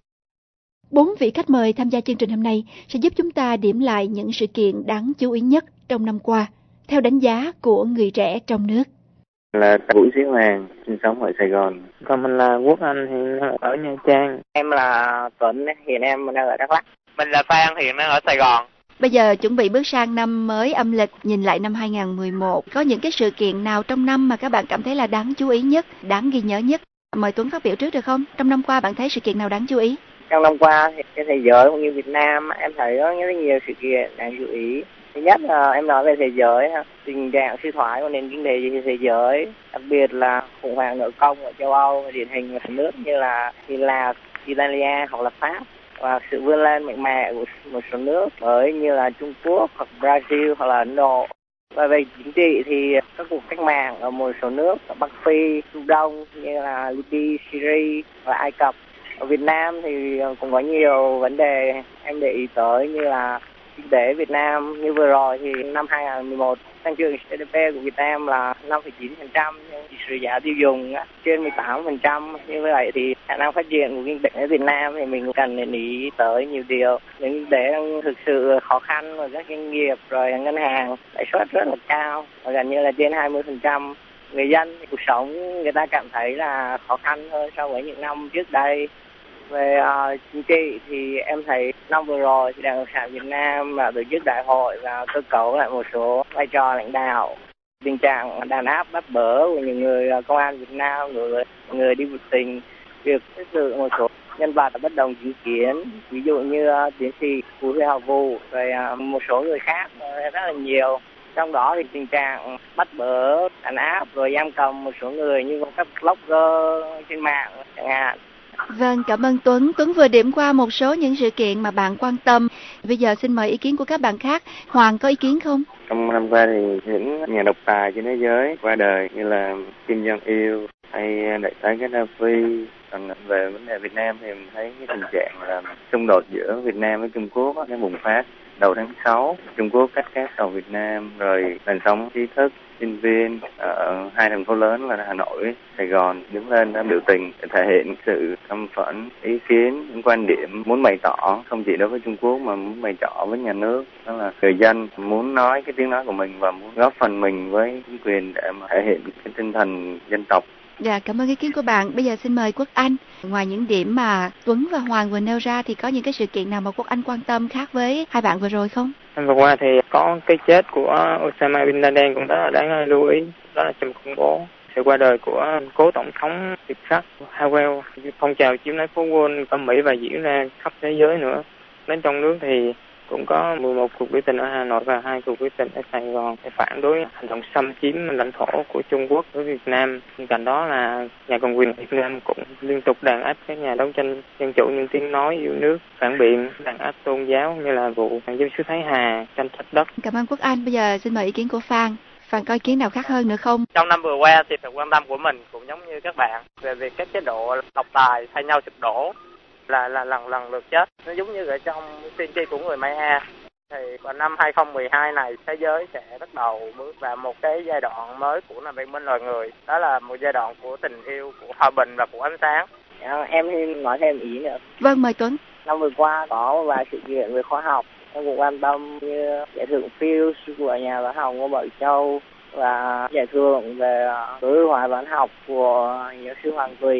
Bốn vị khách mời tham gia chương trình hôm nay sẽ giúp chúng ta điểm lại những sự kiện đáng chú ý nhất trong năm qua, theo đánh giá của người trẻ trong nước. Là Vũ Sĩ Hoàng, sinh sống ở Sài Gòn. Còn mình là Quốc Anh, hiện ở Nha Trang. Em là Tuấn, hiện em đang ở Đắk Lắk. Mình là Phan, hiện đang ở Sài Gòn. Bây giờ chuẩn bị bước sang năm mới âm lịch, nhìn lại năm hai không một một, có những cái sự kiện nào trong năm mà các bạn cảm thấy là đáng chú ý nhất, đáng ghi nhớ nhất? Mời Tuấn phát biểu trước được không? Trong năm qua bạn thấy sự kiện nào đáng chú ý? Trong năm qua thì trên thế giới cũng như Việt Nam, em thấy có rất nhiều sự kiện đáng chú ý. Thứ nhất là em nói về thế giới, tình trạng suy thoái của nền kinh tế trên thế giới, đặc biệt là khủng hoảng nợ công ở châu Âu, điển hình là nước như là Hy Lạp, Italia hoặc là Pháp, và sự vươn lên mạnh mẽ của một số nước mới như là Trung Quốc hoặc Brazil hoặc là Ấn Độ. Và về chính trị thì các cuộc cách mạng ở một số nước ở Bắc Phi, Trung Đông như là Libya, Syria và Ai Cập. Ở Việt Nam thì cũng có nhiều vấn đề em để ý tới như là kinh tế Việt Nam. Như vừa rồi thì năm hai không một một tăng trưởng giê đê pê của Việt Nam là năm phẩy chín phần trăm, nhưng chỉ số giá tiêu dùng trên mười tám phần trăm. Như vậy thì khả năng phát triển của kinh tế Việt Nam thì mình cần để ý tới nhiều điều. Nền kinh tế đang thực sự khó khăn, và các doanh nghiệp rồi ngân hàng lãi suất rất là cao, và gần như là trên hai mươi phần trăm. Người dân cuộc sống người ta cảm thấy là khó khăn hơn so với những năm trước đây. Về uh, chính trị thì em thấy năm vừa rồi thì Đảng Cộng sản Việt Nam là tổ chức đại hội và cơ cấu lại một số vai trò lãnh đạo. Tình trạng đàn áp bắt bớ của những người uh, công an Việt Nam, người người đi biểu tình, việc xét xử một số nhân vật bất đồng chính kiến, ví dụ như uh, tiến sĩ Phú Huy Học Vụ, rồi uh, một số người khác uh, rất là nhiều. Trong đó thì tình trạng bắt bớ, đàn áp rồi giam cầm một số người như các blogger trên mạng chẳng hạn. Vâng, cảm ơn Tuấn. Tuấn vừa điểm qua một số những sự kiện mà bạn quan tâm. Bây giờ xin mời ý kiến của các bạn khác. Hoàng có ý kiến không? Trong năm qua thì những nhà độc tài trên thế giới qua đời như là Kim Jong Il hay đại tá Gaddafi. Còn về vấn đề Việt Nam thì mình thấy cái tình trạng là xung đột giữa Việt Nam với Trung Quốc nó bùng phát đầu tháng sáu. Trung Quốc cắt cáp tàu Việt Nam, rồi làn sóng trí thức, sinh viên ở hai thành phố lớn là Hà Nội, Sài Gòn đứng lên đã biểu tình để thể hiện sự căm phẫn, ý kiến, những quan điểm muốn bày tỏ không chỉ đối với Trung Quốc mà muốn bày tỏ với nhà nước. Đó là người dân muốn nói cái tiếng nói của mình và muốn góp phần mình với chính quyền để mà thể hiện cái tinh thần dân tộc. Dạ, cảm ơn ý kiến của bạn. Bây giờ xin mời Quốc Anh. Ngoài những điểm mà Tuấn và Hoàng vừa nêu ra thì có những cái sự kiện nào mà Quốc Anh quan tâm khác với hai bạn vừa rồi không? Vừa qua thì có cái chết của Osama Bin Laden cũng rất là đáng lưu ý, đó là chùm khủng bố. Sự qua đời của cố tổng thống Việt Sắc Havel, phong trào chiếm lấy phố Wall ở Mỹ và diễn ra khắp thế giới nữa. Đến trong nước thì cũng có mười một cuộc biểu tình ở Hà Nội và hai cuộc biểu tình ở Sài Gòn để phản đối hành động xâm chiếm lãnh thổ của Trung Quốc với Việt Nam. Bên cạnh đó là nhà cầm quyền Việt Nam cũng liên tục đàn áp các nhà đấu tranh dân chủ những tiếng nói yêu nước, phản biện, đàn áp tôn giáo như là vụ giáo sư Thái Hà tranh chấp đất. Cảm ơn Quốc Anh. Bây giờ xin mời ý kiến của Phan. Phan có ý kiến nào khác hơn nữa không? Trong năm vừa qua thì sự quan tâm của mình cũng giống như các bạn về việc các chế độ độc tài thay nhau sụp đổ, là là lần lần lượt chết. Nó giống như ở trong tiên tri của người Maya. Thì vào năm hai không một hai này, thế giới sẽ bắt đầu bước vào một cái giai đoạn mới của nền văn minh loài người. Đó là một giai đoạn của tình yêu, của hòa bình và của ánh sáng. À, em xin nói thêm ý nữa. Vâng, mời Tuấn. Năm vừa qua có vài sự kiện về khoa học em cũng quan tâm, như giải thưởng Fields của nhà toán học Ngô Bảo Châu và giải thưởng về tối ưu hóa toán học của giáo sư Hoàng Thủy.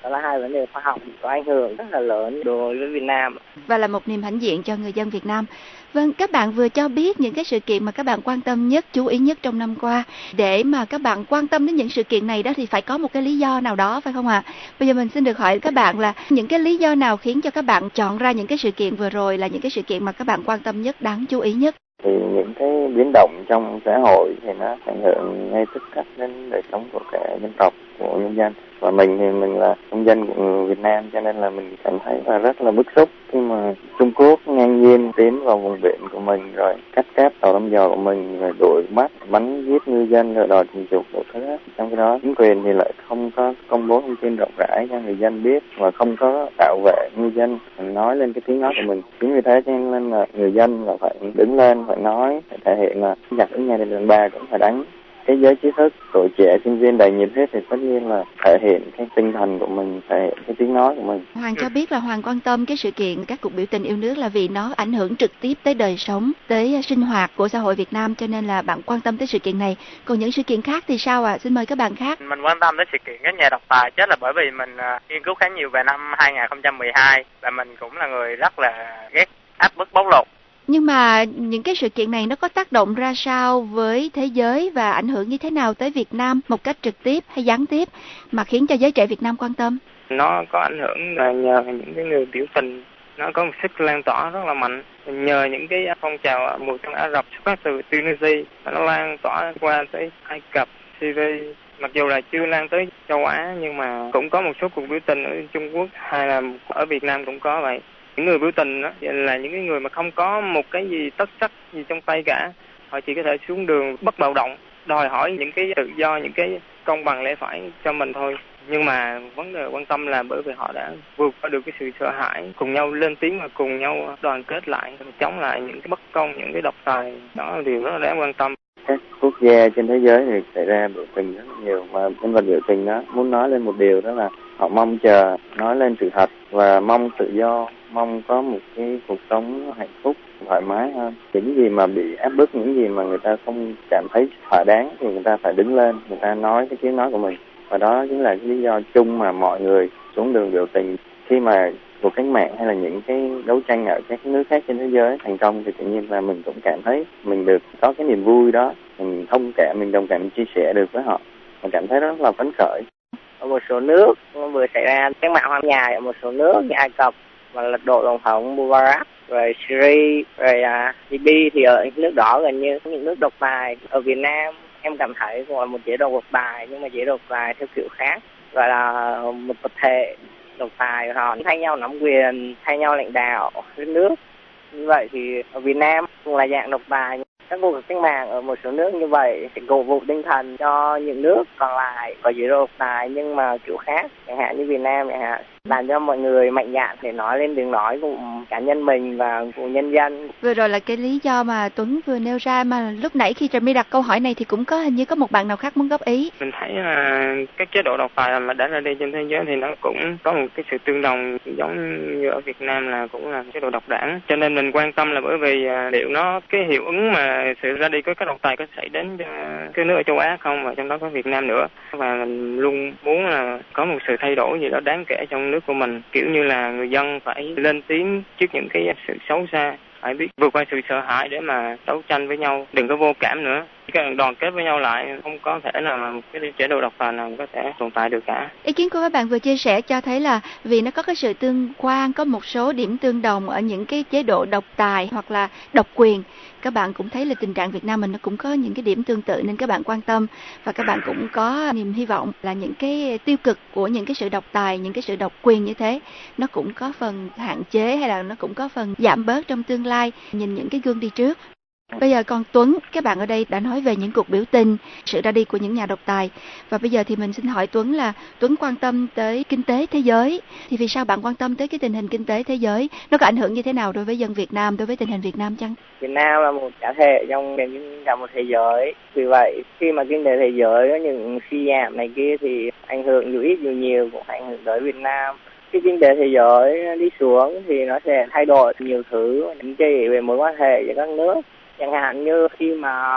đó là hai vấn đề khoa học có ảnh hưởng rất là lớn đối với Việt Nam và là một niềm hãnh diện cho người dân Việt Nam. Vâng, các bạn vừa cho biết những cái sự kiện mà các bạn quan tâm nhất, chú ý nhất trong năm qua. Để mà các bạn quan tâm đến những sự kiện này đó thì phải có một cái lý do nào đó, phải không ạ? À? Bây giờ mình xin được hỏi các bạn là những cái lý do nào khiến cho các bạn chọn ra những cái sự kiện vừa rồi là những cái sự kiện mà các bạn quan tâm nhất, đáng chú ý nhất? Thì những cái biến động trong xã hội thì nó ảnh hưởng ngay tức khắc đến đời sống của cả dân tộc, của nhân dân. Và mình thì mình là công dân của Việt Nam, cho nên là mình cảm thấy là rất là bức xúc khi mà Trung Quốc ngang nhiên tiến vào vùng biển của mình, rồi cắt cáp tàu đóng dò của mình, rồi đuổi bắt, bắn giết ngư dân, rồi đòi tiền chuộc đủ thứ. Trong khi đó chính quyền thì lại không có công bố thông tin rộng rãi cho người dân biết và không có bảo vệ ngư dân nói lên cái tiếng nói của mình. Chính vì thế cho nên là người dân là phải đứng lên, phải nói, phải thể hiện là giặc ở nhà đền ba cũng phải đánh. Cái giới trí thức, tuổi trẻ, sinh viên đầy nhiệt huyết thì tất nhiên là thể hiện cái tinh thần của mình, thể hiện cái tiếng nói của mình. Hoàng cho biết là Hoàng quan tâm cái sự kiện các cuộc biểu tình yêu nước là vì nó ảnh hưởng trực tiếp tới đời sống, tới sinh hoạt của xã hội Việt Nam, cho nên là bạn quan tâm tới sự kiện này. Còn những sự kiện khác thì sao ạ? À? Xin mời các bạn khác. Mình quan tâm tới sự kiện các nhà độc tài chết là bởi vì mình uh, nghiên cứu khá nhiều về năm hai không một hai và mình cũng là người rất là ghét áp bức bóc lột. Nhưng mà những cái sự kiện này nó có tác động ra sao với thế giới và ảnh hưởng như thế nào tới Việt Nam một cách trực tiếp hay gián tiếp mà khiến cho giới trẻ Việt Nam quan tâm? Nó có ảnh hưởng là nhờ những cái người biểu tình, nó có một sức lan tỏa rất là mạnh. Nhờ những cái phong trào mùa xuân Ả Rập xuất phát từ Tunisia, nó lan tỏa qua tới Ai Cập, Syria. Mặc dù là chưa lan tới châu Á nhưng mà cũng có một số cuộc biểu tình ở Trung Quốc hay là ở Việt Nam cũng có vậy. Những người biểu tình đó là những cái người mà không có một cái gì tất sắc gì trong tay cả. Họ chỉ có thể xuống đường bất bạo động, đòi hỏi những cái tự do, những cái công bằng lẽ phải cho mình thôi. Nhưng mà vấn đề quan tâm là bởi vì họ đã vượt qua được cái sự sợ hãi, cùng nhau lên tiếng và cùng nhau đoàn kết lại, chống lại những cái bất công, những cái độc tài. Đó là điều rất là đáng quan tâm. Các quốc gia trên thế giới thì xảy ra biểu tình rất nhiều, và nhân vật biểu tình đó muốn nói lên một điều, đó là họ mong chờ nói lên sự thật và mong tự do, mong có một cái cuộc sống hạnh phúc, thoải mái hơn. Những gì mà bị áp bức, những gì mà người ta không cảm thấy thỏa đáng thì người ta phải đứng lên, người ta nói cái tiếng nói của mình. Và đó chính là cái lý do chung mà mọi người xuống đường biểu tình. Khi mà cuộc cách mạng hay là những cái đấu tranh ở các nước khác trên thế giới thành công thì tự nhiên là mình cũng cảm thấy mình được có cái niềm vui đó, mình thông cảm, mình đồng cảm, mình chia sẻ được với họ, mình cảm thấy rất là phấn khởi. Ở một số nước vừa xảy ra cách mạng hoang nhài ở một số nước như Ai Cập và lật đổ tổng thống Mubarak, rồi Syria, rồi uh, Libya thì ở nước đó gần như những nước độc tài. Ở Việt Nam em cảm thấy cũng là một chế độ độc tài nhưng mà chế độ độc tài theo kiểu khác, gọi là một tập thể độc tài, họ thay nhau nắm quyền, thay nhau lãnh đạo đất nước. Như vậy thì ở Việt Nam cũng là dạng độc tài. Các cuộc cách mạng ở một số nước như vậy sẽ cổ vũ tinh thần cho những nước còn lại có chế độ độc tài nhưng mà kiểu khác, chẳng hạn như Việt Nam chẳng hạn, làm cho mọi người mạnh dạn để nói lên tiếng nói của cá nhân mình và của nhân dân. Vừa rồi là cái lý do mà Tuấn vừa nêu ra, mà lúc nãy khi Trà My đặt câu hỏi này thì cũng có hình như có một bạn nào khác muốn góp ý. Mình thấy là các chế độ độc tài mà đã ra đi trên thế giới thì nó cũng có một cái sự tương đồng giống như ở Việt Nam là cũng là chế độ độc đảng. Cho nên mình quan tâm là bởi vì liệu nó cái hiệu ứng mà sự ra đi của các độc tài có xảy đến cho cái nước ở châu Á không, và trong đó có Việt Nam nữa. Và mình luôn muốn là có một sự thay đổi gì đó đáng kể trong nước của mình, kiểu như là người dân phải lên tiếng trước những cái sự xấu xa, phải biết vượt qua sự sợ hãi để mà đấu tranh với nhau, đừng có vô cảm nữa. Các bạn đoàn kết với nhau lại, không có thể nào mà một cái chế độ độc tài nào có thể tồn tại được cả. Ý kiến của các bạn vừa chia sẻ cho thấy là vì nó có cái sự tương quan, có một số điểm tương đồng ở những cái chế độ độc tài hoặc là độc quyền. Các bạn cũng thấy là tình trạng Việt Nam mình nó cũng có những cái điểm tương tự nên các bạn quan tâm, và các bạn cũng có niềm hy vọng là những cái tiêu cực của những cái sự độc tài, những cái sự độc quyền như thế nó cũng có phần hạn chế hay là nó cũng có phần giảm bớt trong tương lai, nhìn những cái gương đi trước. Bây giờ còn Tuấn, các bạn ở đây đã nói về những cuộc biểu tình, sự ra đi của những nhà độc tài. Và bây giờ thì mình xin hỏi Tuấn là Tuấn quan tâm tới kinh tế thế giới. Thì vì sao bạn quan tâm tới cái tình hình kinh tế thế giới? Nó có ảnh hưởng như thế nào đối với dân Việt Nam, đối với tình hình Việt Nam chăng? Việt Nam là một cá thể trong cả một thế giới. Vì vậy, khi mà kinh tế thế giới có những suy giảm này kia thì ảnh hưởng dù ít dù nhiều cũng ảnh hưởng tới Việt Nam. Khi kinh tế thế giới đi xuống thì nó sẽ thay đổi nhiều thứ, chính trị về mối quan hệ giữa các nước. Chẳng hạn như khi mà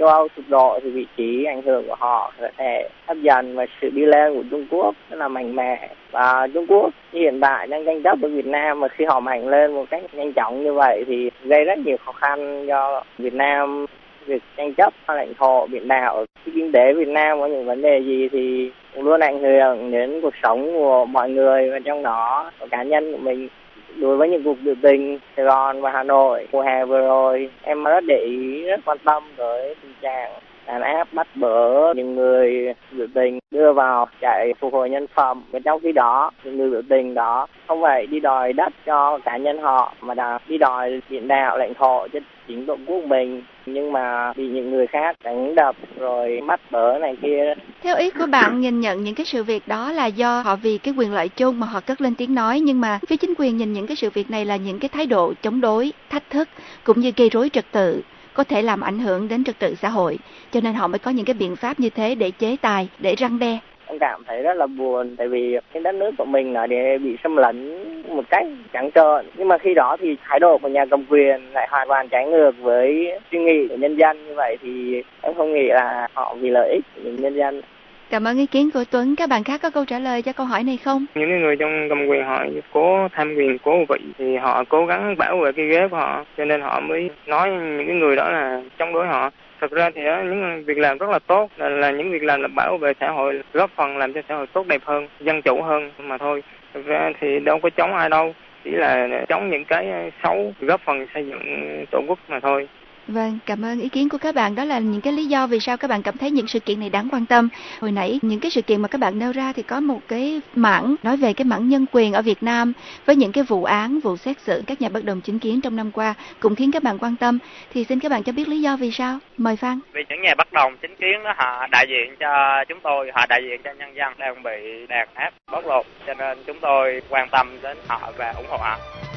châu Âu sụp đổ thì vị trí ảnh hưởng của họ có thể thấp dần và sự đi lên của Trung Quốc rất là mạnh mẽ. Và Trung Quốc hiện tại đang tranh chấp với Việt Nam, và khi họ mạnh lên một cách nhanh chóng như vậy thì gây rất nhiều khó khăn cho Việt Nam. Việc tranh chấp lãnh thổ biển đảo, khi kinh tế Việt Nam có những vấn đề gì thì cũng luôn ảnh hưởng đến cuộc sống của mọi người, và trong đó của cá nhân của mình. Đối với những cuộc biểu tình Sài Gòn và Hà Nội mùa hè vừa rồi, em rất để ý, rất quan tâm tới tình trạng đàn áp bắt bớ những người biểu tình, đưa vào trại phục hồi nhân phẩm. Và trong khi đó, những người biểu tình đó không phải đi đòi đất cho cá nhân họ, mà là đi đòi biển đảo lãnh thổ cho chính tổ quốc mình, nhưng mà bị những người khác đánh đập rồi bắt bớ này kia. Theo ý của bạn, nhìn nhận những cái sự việc đó là do họ vì cái quyền lợi chung mà họ cất lên tiếng nói, nhưng mà phía chính quyền nhìn những cái sự việc này là những cái thái độ chống đối, thách thức cũng như gây rối trật tự, có thể làm ảnh hưởng đến trật tự xã hội, cho nên họ mới có những cái biện pháp như thế để chế tài, để răn đe. Em cảm thấy rất là buồn, tại vì cái đất nước của mình là để bị xâm lấn một cách trắng trợn, nhưng mà khi đó thì thái độ của nhà cầm quyền lại hoàn toàn trái ngược với suy nghĩ của nhân dân. Như vậy thì em không nghĩ là họ vì lợi ích của nhân dân. Cảm ơn ý kiến của Tuấn. Các bạn khác có câu trả lời cho câu hỏi này không? Những người trong cầm quyền họ cố tham quyền, cố vị thì họ cố gắng bảo vệ cái ghế của họ, cho nên họ mới nói những cái người đó là chống đối họ. Thực ra thì đó, những việc làm rất là tốt, là, là những việc làm là bảo vệ xã hội, góp phần làm cho xã hội tốt đẹp hơn, dân chủ hơn mà thôi. Thực ra thì đâu có chống ai đâu, chỉ là chống những cái xấu, góp phần xây dựng tổ quốc mà thôi. Vâng, cảm ơn ý kiến của các bạn. Đó là những cái lý do vì sao các bạn cảm thấy những sự kiện này đáng quan tâm. Hồi nãy những cái sự kiện mà các bạn nêu ra thì có một cái mảng nói về cái mảng nhân quyền ở Việt Nam, với những cái vụ án, vụ xét xử các nhà bất đồng chính kiến trong năm qua cũng khiến các bạn quan tâm. Thì xin các bạn cho biết lý do vì sao. Mời Phan. Vì những nhà bất đồng chính kiến đó họ đại diện cho chúng tôi, họ đại diện cho nhân dân đang bị đàn áp, bóc lột, cho nên chúng tôi quan tâm đến họ và ủng hộ họ.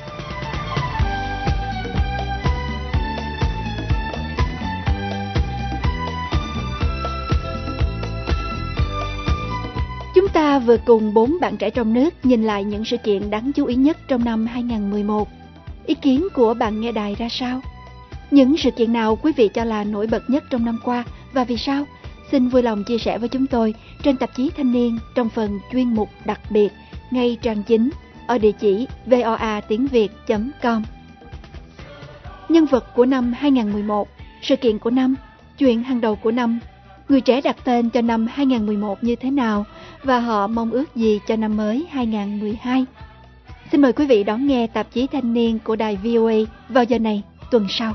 Chúng ta vừa cùng bốn bạn trẻ trong nước nhìn lại những sự kiện đáng chú ý nhất trong năm hai không một một. Ý kiến của bạn nghe đài ra sao? Những sự kiện nào quý vị cho là nổi bật nhất trong năm qua và vì sao? Xin vui lòng chia sẻ với chúng tôi trên tạp chí Thanh niên trong phần chuyên mục đặc biệt ngay trang chính ở địa chỉ voa tiếng việt chấm com. Nhân vật của năm hai không một một, sự kiện của năm, chuyện hàng đầu của năm, người trẻ đặt tên cho năm hai không một một như thế nào và họ mong ước gì cho năm mới hai không một hai. Xin mời quý vị đón nghe tạp chí Thanh niên của đài vê o a vào giờ này tuần sau.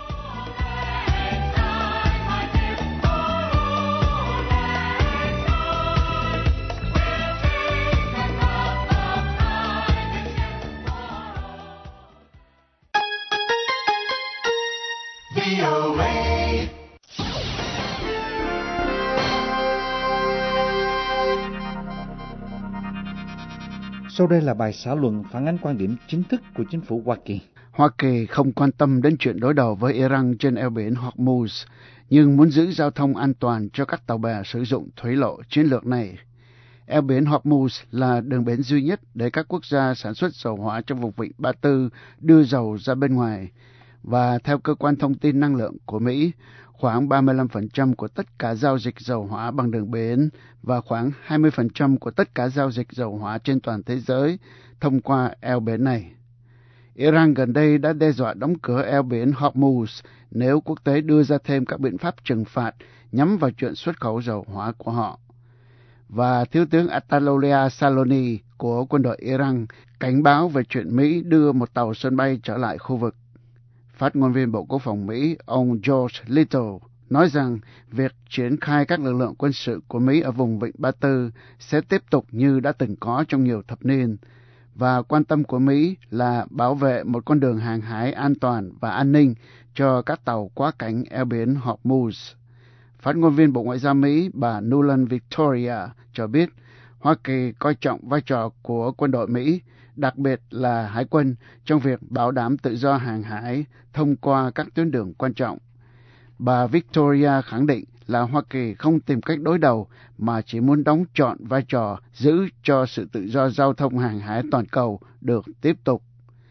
Sau đây là bài xã luận phản ánh quan điểm chính thức của chính phủ Hoa Kỳ. Hoa Kỳ không quan tâm đến chuyện đối đầu với Iran trên eo biển Hormuz, nhưng muốn giữ giao thông an toàn cho các tàu bè sử dụng thủy lộ chiến lược này. Eo biển Hormuz là đường bến duy nhất để các quốc gia sản xuất dầu hỏa trong vùng vịnh Ba Tư đưa dầu ra bên ngoài. Và theo cơ quan thông tin năng lượng của Mỹ, khoảng ba mươi lăm phần trăm của tất cả giao dịch dầu hỏa bằng đường biển và khoảng hai mươi phần trăm của tất cả giao dịch dầu hỏa trên toàn thế giới thông qua eo biển này. Iran gần đây đã đe dọa đóng cửa eo biển Hormuz nếu quốc tế đưa ra thêm các biện pháp trừng phạt nhắm vào chuyện xuất khẩu dầu hỏa của họ. Và Thiếu tướng Atalolia Saloni của quân đội Iran cảnh báo về chuyện Mỹ đưa một tàu sân bay trở lại khu vực. Phát ngôn viên Bộ Quốc phòng Mỹ, ông George Little, nói rằng việc triển khai các lực lượng quân sự của Mỹ ở vùng vịnh Ba Tư sẽ tiếp tục như đã từng có trong nhiều thập niên, và quan tâm của Mỹ là bảo vệ một con đường hàng hải an toàn và an ninh cho các tàu quá cảnh eo biển Hormuz. Phát ngôn viên Bộ Ngoại giao Mỹ, bà Nuland Victoria, cho biết Hoa Kỳ coi trọng vai trò của quân đội Mỹ, đặc biệt là Hải quân, trong việc bảo đảm tự do hàng hải thông qua các tuyến đường quan trọng. Bà Victoria khẳng định là Hoa Kỳ không tìm cách đối đầu mà chỉ muốn đóng trọn vai trò giữ cho sự tự do giao thông hàng hải toàn cầu được tiếp tục.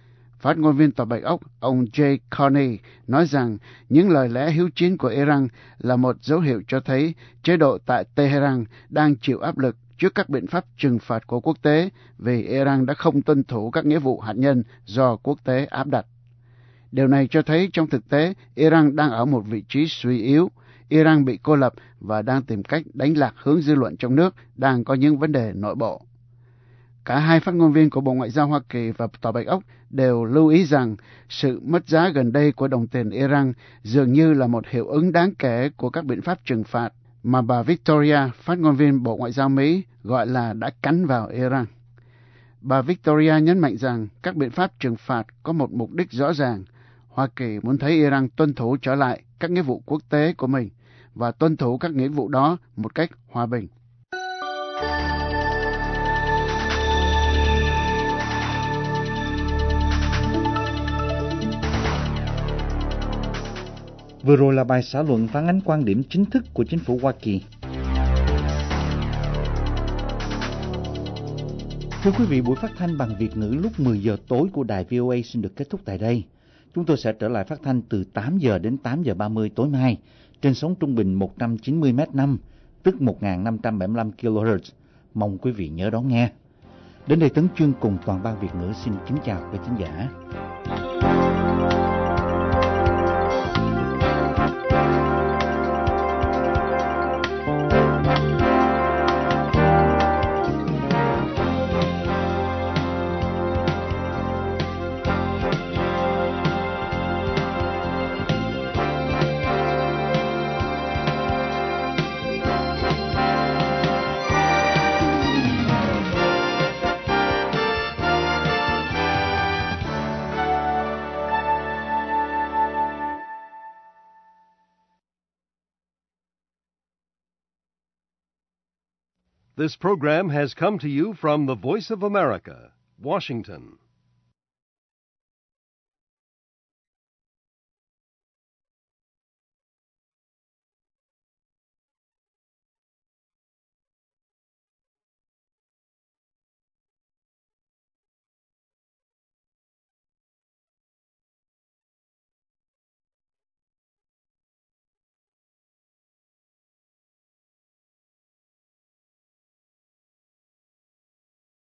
Phát ngôn viên Tòa Bạch Ốc, ông Jay Carney, nói rằng những lời lẽ hiếu chiến của Iran là một dấu hiệu cho thấy chế độ tại Tehran đang chịu áp lực trước các biện pháp trừng phạt của quốc tế vì Iran đã không tuân thủ các nghĩa vụ hạt nhân do quốc tế áp đặt. Điều này cho thấy trong thực tế, Iran đang ở một vị trí suy yếu, Iran bị cô lập và đang tìm cách đánh lạc hướng dư luận trong nước đang có những vấn đề nội bộ. Cả hai phát ngôn viên của Bộ Ngoại giao Hoa Kỳ và Tòa Bạch Ốc đều lưu ý rằng sự mất giá gần đây của đồng tiền Iran dường như là một hiệu ứng đáng kể của các biện pháp trừng phạt mà bà Victoria, phát ngôn viên Bộ Ngoại giao Mỹ, gọi là đã cắn vào Iran. Bà Victoria nhấn mạnh rằng các biện pháp trừng phạt có một mục đích rõ ràng. Hoa Kỳ muốn thấy Iran tuân thủ trở lại các nghĩa vụ quốc tế của mình và tuân thủ các nghĩa vụ đó một cách hòa bình. Vừa rồi là bài xã luận phản ánh quan điểm chính thức của chính phủ Hoa Kỳ. Thưa quý vị, buổi phát thanh bằng Việt ngữ lúc mười giờ tối của đài vê o a xin được kết thúc tại đây. Chúng tôi sẽ trở lại phát thanh từ tám giờ đến tám giờ ba mươi tối mai trên sóng trung bình một trăm chín mươi mét năm, tức một nghìn năm trăm bảy mươi lăm ki lô héc. Mong quý vị nhớ đón nghe. Đến đây Tấn Chương cùng toàn ban Việt ngữ xin kính chào quý khán giả. This program has come to you from the Voice of America, Washington.